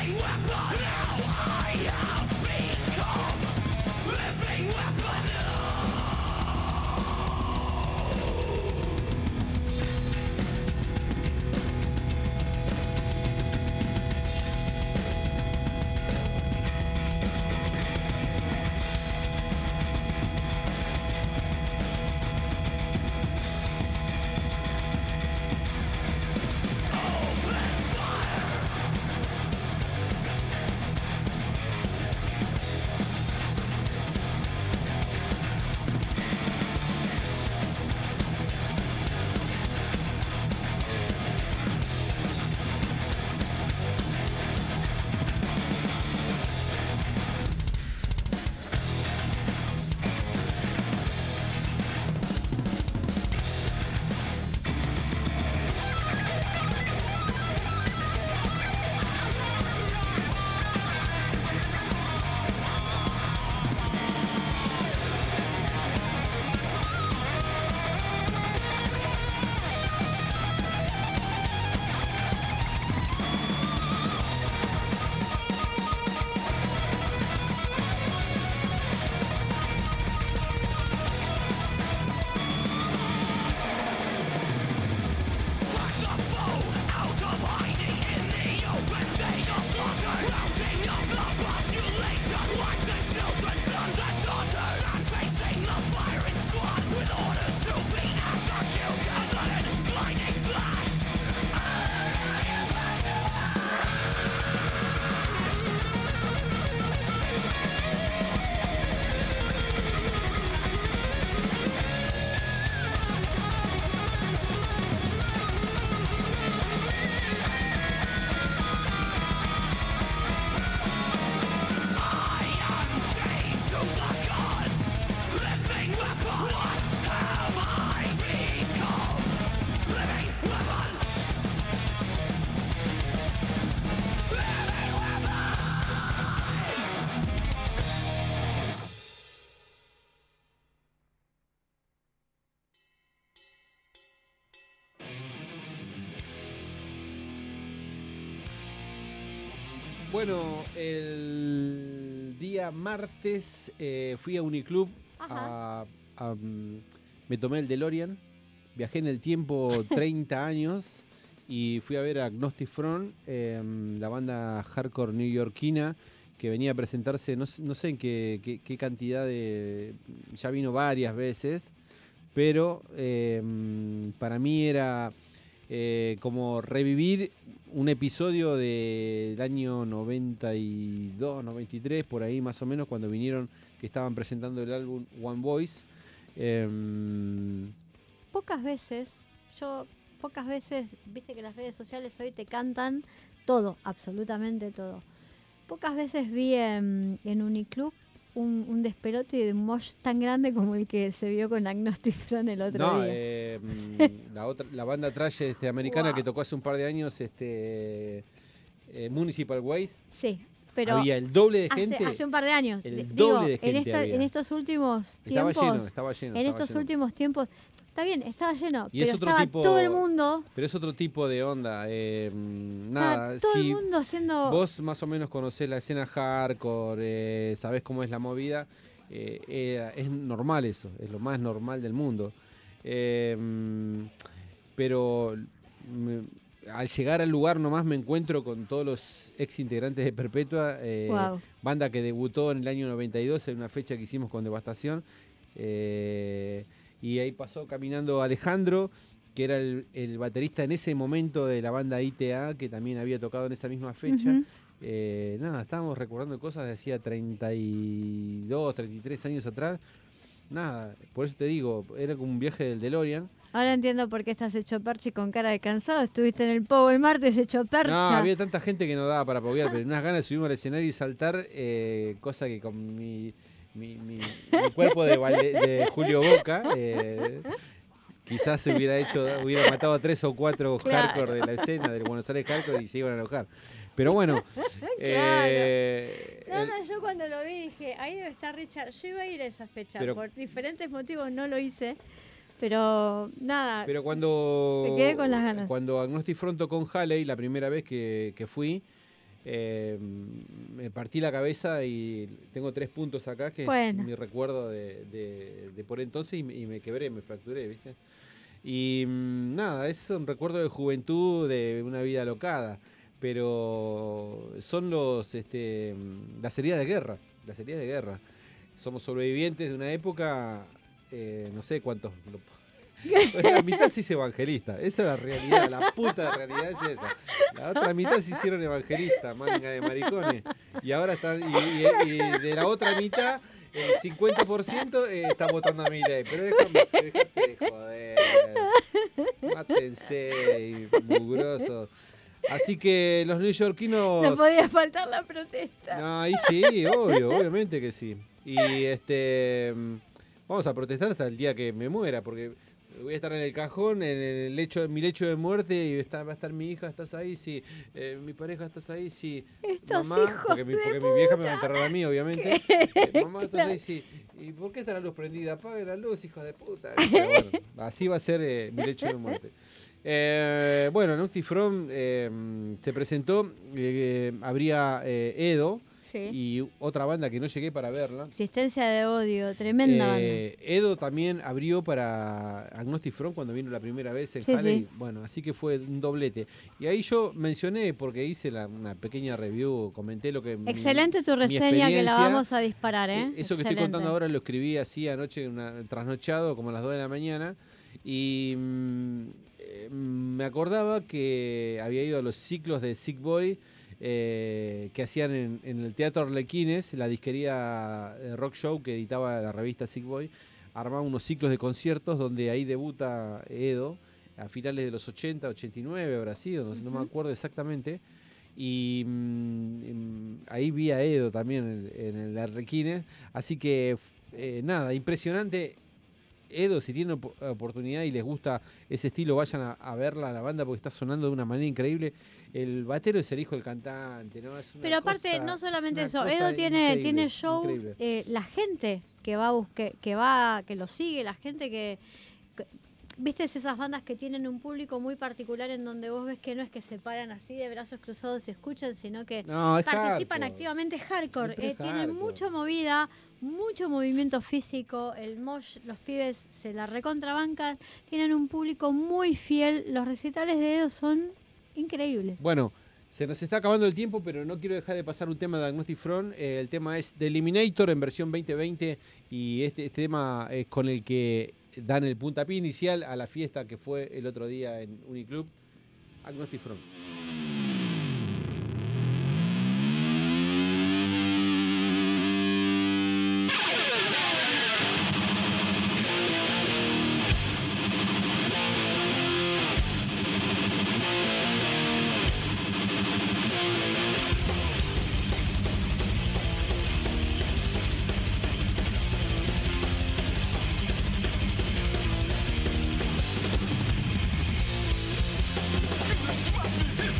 Bueno, el día martes fui a Uniclub, me tomé el DeLorean, viajé en el tiempo 30 años y fui a ver a Agnostic Front, la banda hardcore neoyorquina que venía a presentarse, no sé en qué cantidad de... ya vino varias veces, pero para mí era como revivir un episodio del año 92, 93, por ahí más o menos, cuando vinieron, que estaban presentando el álbum One Voice. Pocas veces, viste que las redes sociales hoy te cantan todo, absolutamente todo. Pocas veces vi en Uniclub un despelote y de un mosh tan grande como el que se vio con Agnostic Front el otro día. La banda trash americana que tocó hace un par de años, Municipal Waste. Sí, pero había el doble de gente. Hace un par de años. El doble de gente en estos últimos tiempos. Estaba lleno. En estos últimos tiempos. Está bien, estaba lleno, y pero estaba todo el mundo. Pero es otro tipo de onda. Nada, todo el mundo haciendo... Vos más o menos conocés la escena hardcore, sabés cómo es la movida, es normal eso, es lo más normal del mundo. Pero al llegar al lugar nomás me encuentro con todos los ex integrantes de Perpetua, banda que debutó en el año 92, en una fecha que hicimos con Devastación. Y ahí pasó caminando Alejandro, que era el baterista en ese momento de la banda ITA, que también había tocado en esa misma fecha. Nada, estábamos recordando cosas de hacía 32, 33 años atrás. Nada, por eso te digo, era como un viaje del DeLorean. Ahora entiendo por qué estás hecho percha y con cara de cansado. Estuviste en el Pogo el martes hecho percha. No, había tanta gente que no daba para poguear, pero unas ganas de subirme al escenario y saltar, cosa que con mi cuerpo de Julio Boca, quizás hubiera matado a 3 o 4 hardcore de la escena del Buenos Aires hardcore y se iban a enojar. Pero bueno. Yo cuando lo vi dije, ahí debe estar Richard. Yo iba a ir a esa fecha, pero por diferentes motivos no lo hice. Pero nada. Pero cuando me quedé con las ganas. Cuando Agnostic Front tocó con Halley, la primera vez que fui, Me partí la cabeza y tengo 3 puntos acá, que es mi recuerdo de por entonces, y me quebré, me fracturé, ¿viste? Y nada, es un recuerdo de juventud, de una vida alocada, pero son las heridas de guerra, Somos sobrevivientes de una época, no sé cuántos... La mitad se hizo evangelista, esa es la realidad, la puta realidad es esa. La otra mitad se hicieron evangelistas, manga de maricones. Y ahora están, y de la otra mitad, el 50% está votando a Milei. Pero déjate de joder. Mátense, mugrosos. Así que los neoyorquinos... No podía faltar la protesta. No, ahí sí, obviamente que sí. Y vamos a protestar hasta el día que me muera, porque voy a estar en el cajón, en mi lecho de muerte, y va a estar mi hija, ¿estás ahí? Sí. Mi pareja, ¿estás ahí? Sí. Estos mamá, hijos porque mi vieja me va a enterrar a mí, obviamente. Mamá, ¿estás ahí? Sí. ¿Y por qué está la luz prendida? Apague la luz, hijos de puta. Bueno, así va a ser mi lecho de muerte. Bueno, Noctis From se presentó, habría Edo. Sí. Y otra banda que no llegué para verla. Existencia de Odio, tremenda banda. Edo también abrió para Agnostic Front cuando vino la primera vez en Halley. Sí. Bueno, así que fue un doblete. Y ahí yo mencioné, porque hice una pequeña review, comenté lo que... Excelente tu reseña, que la vamos a disparar, ¿eh? Eso que estoy contando ahora lo escribí así anoche, trasnochado, como a las 2 de la mañana. Y me acordaba que había ido a los ciclos de Sick Boy, que hacían en el Teatro Arlequines, la disquería Rock Show que editaba la revista Sick Boy, armaba unos ciclos de conciertos donde ahí debuta Edo a finales de los 80, 89 habrá sido, no me acuerdo exactamente, y ahí vi a Edo también en el Arlequines, así que nada, impresionante. Edo, si tienen oportunidad y les gusta ese estilo, vayan a verla, a la banda, porque está sonando de una manera increíble. El batero es el hijo del cantante, ¿no? Es una Pero aparte, cosa, no solamente eso, Edo tiene shows, la gente que va que lo sigue, la gente que ¿viste esas bandas que tienen un público muy particular en donde vos ves que no es que se paran así de brazos cruzados y escuchan, sino que participan activamente? Hardcore. Tienen mucha movida, mucho movimiento físico, el mosh, los pibes se la recontrabancan, tienen un público muy fiel. Los recitales de Edo son increíbles. Bueno, se nos está acabando el tiempo, pero no quiero dejar de pasar un tema de Agnostic Front. El tema es The Eliminator en versión 2020 y este tema es con el que dan el puntapié inicial a la fiesta que fue el otro día en Uniclub. Agnostic Front. Resist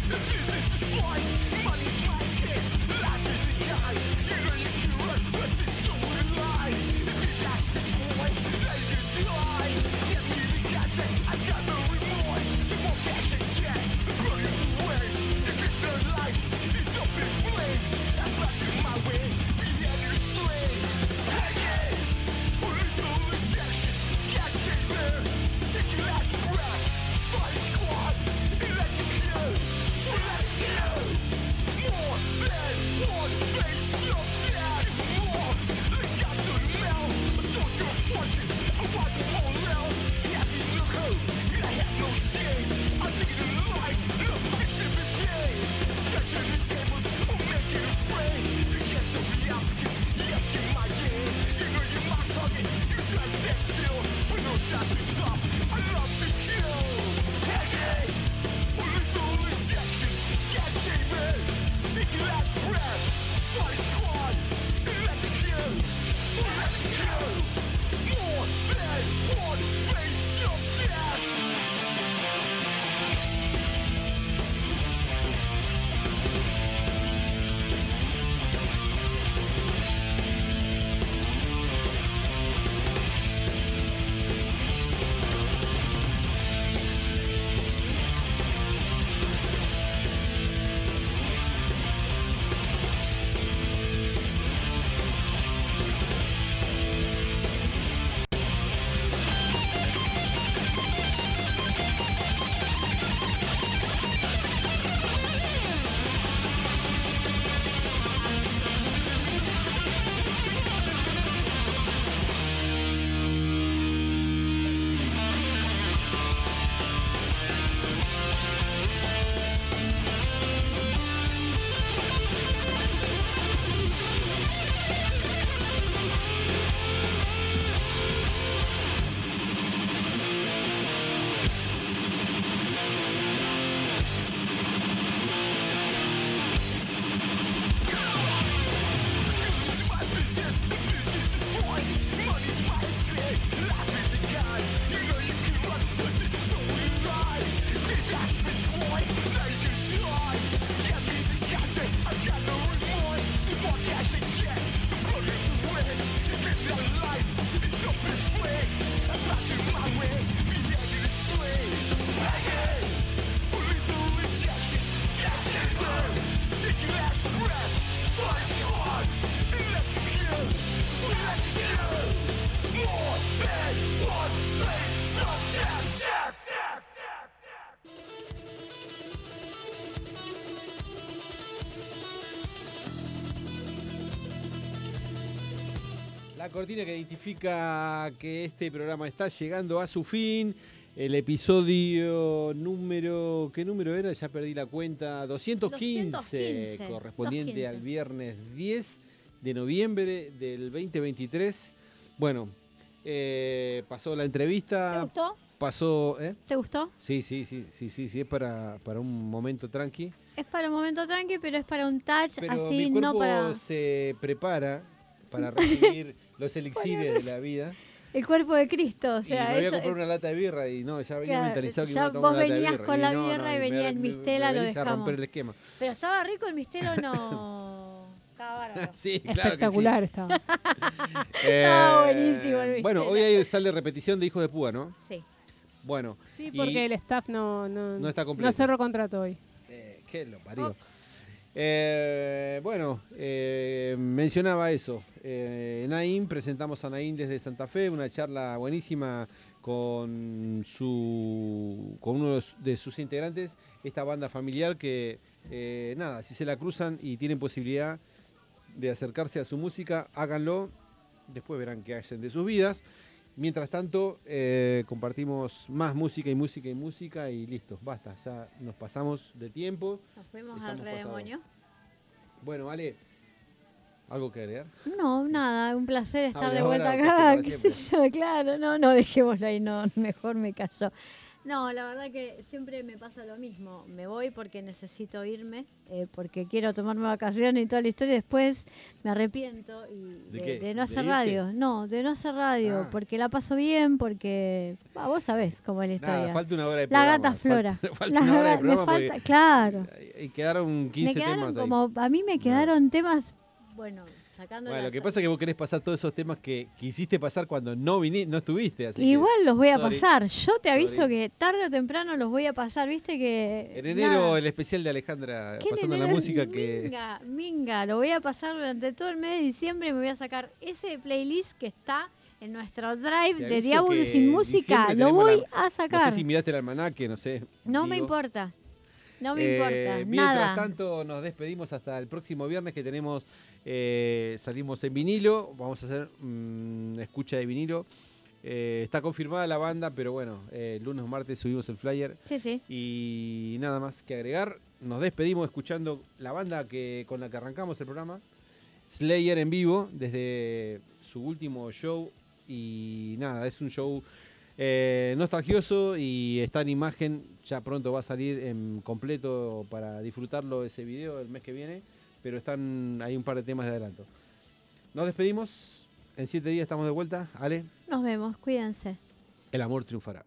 La cortina que identifica que este programa está llegando a su fin. El episodio número... ¿Qué número era? Ya perdí la cuenta. 215, correspondiente 215. al viernes 10 de noviembre del 2023. Bueno, pasó la entrevista. ¿Te gustó? Pasó... ¿Te gustó? Sí, es para un momento tranqui. Es para un momento tranqui, pero es para un touch, Pero así, mi cuerpo no para... se prepara para recibir los elixires de la vida. El cuerpo de Cristo, o sea, y me voy a eso... comprar una lata de birra y no, ya venía Claro, mentalizado que ya me iba a tomar vos una lata de venías birra. con Y la no, birra y venía el Mistela, me lo venís a dejamos. romper el esquema. Pero estaba rico el Mistelo, no... Estaba bárbaro. Sí, claro Espectacular que estaba. sí. Estaba buenísimo el Bueno, Mistela. hoy hay sale repetición de Hijos de Púa, ¿no? Sí. Bueno. Sí, porque el staff no está completo. No cerró contrato hoy. ¿Qué lo parió? Mencionaba eso. Naim, presentamos a Naim desde Santa Fe, una charla buenísima con uno de sus integrantes, esta banda familiar que, nada, si se la cruzan y tienen posibilidad de acercarse a su música, háganlo, después verán qué hacen de sus vidas. Mientras tanto, compartimos más música y listo, basta, ya nos pasamos de tiempo. Nos fuimos al redemonio. Bueno, Ale, ¿algo que agregar? No, nada, un placer estar Hable de ahora vuelta o casi acá, para qué siempre. sé yo, claro, no, dejémoslo ahí, no, mejor me callo. No, la verdad que siempre me pasa lo mismo, me voy porque necesito irme, porque quiero tomarme vacaciones y toda la historia, y después me arrepiento de no hacer radio, de no hacer radio, porque la paso bien, porque, vos sabés cómo es la historia. Nada, falta una hora de La programa. gata Flora. Falta una hora de programa me falta, porque claro. quedaron 15 Me quedaron temas ahí. como, a mí me quedaron temas, bueno, sacando Bueno, lo que pasa es que vos querés pasar todos esos temas que quisiste pasar cuando no estuviste. Así igual que, los voy a sorry. pasar. Yo te aviso Sorry. que tarde o temprano los voy a pasar, viste que... En enero nada. el especial de Alejandra, ¿Qué en pasando la enero? música que... Minga, lo voy a pasar durante todo el mes de diciembre y me voy a sacar ese playlist que está en nuestro drive Te de aviso Diablo que sin música. diciembre Lo tenemos voy a sacar. No sé si miraste el almanaque, no sé. No me digo. importa. No me importa, Mientras nada. tanto, nos despedimos hasta el próximo viernes que tenemos, salimos en vinilo, vamos a hacer escucha de vinilo. Está confirmada la banda, pero bueno, lunes o martes subimos el flyer. Sí. Y nada más que agregar, nos despedimos escuchando la banda con la que arrancamos el programa, Slayer en vivo, desde su último show. Y nada, es un show nostalgioso y está en imagen, ya pronto va a salir en completo para disfrutarlo ese video el mes que viene, pero están hay un par de temas de adelanto. Nos despedimos, en 7 días estamos de vuelta. Ale, Nos vemos, cuídense. el amor triunfará.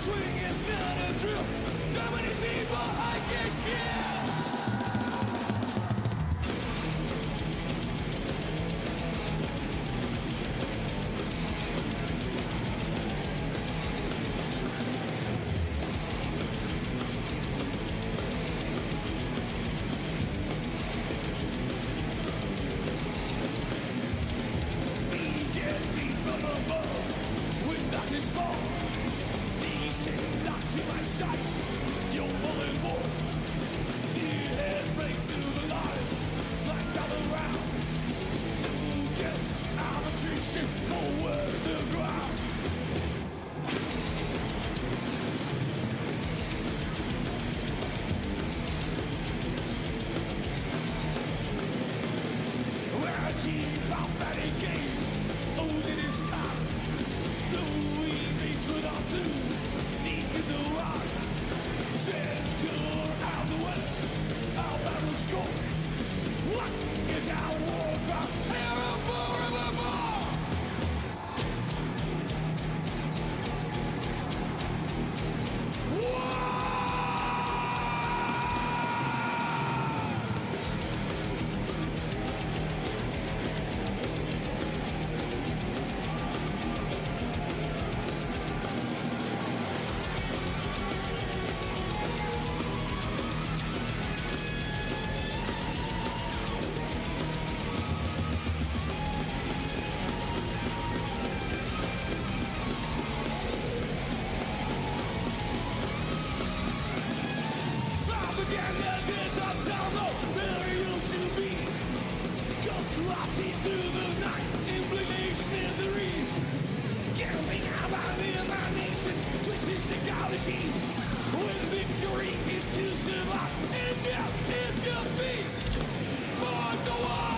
Victory is to survive, and death is defeat. For the war.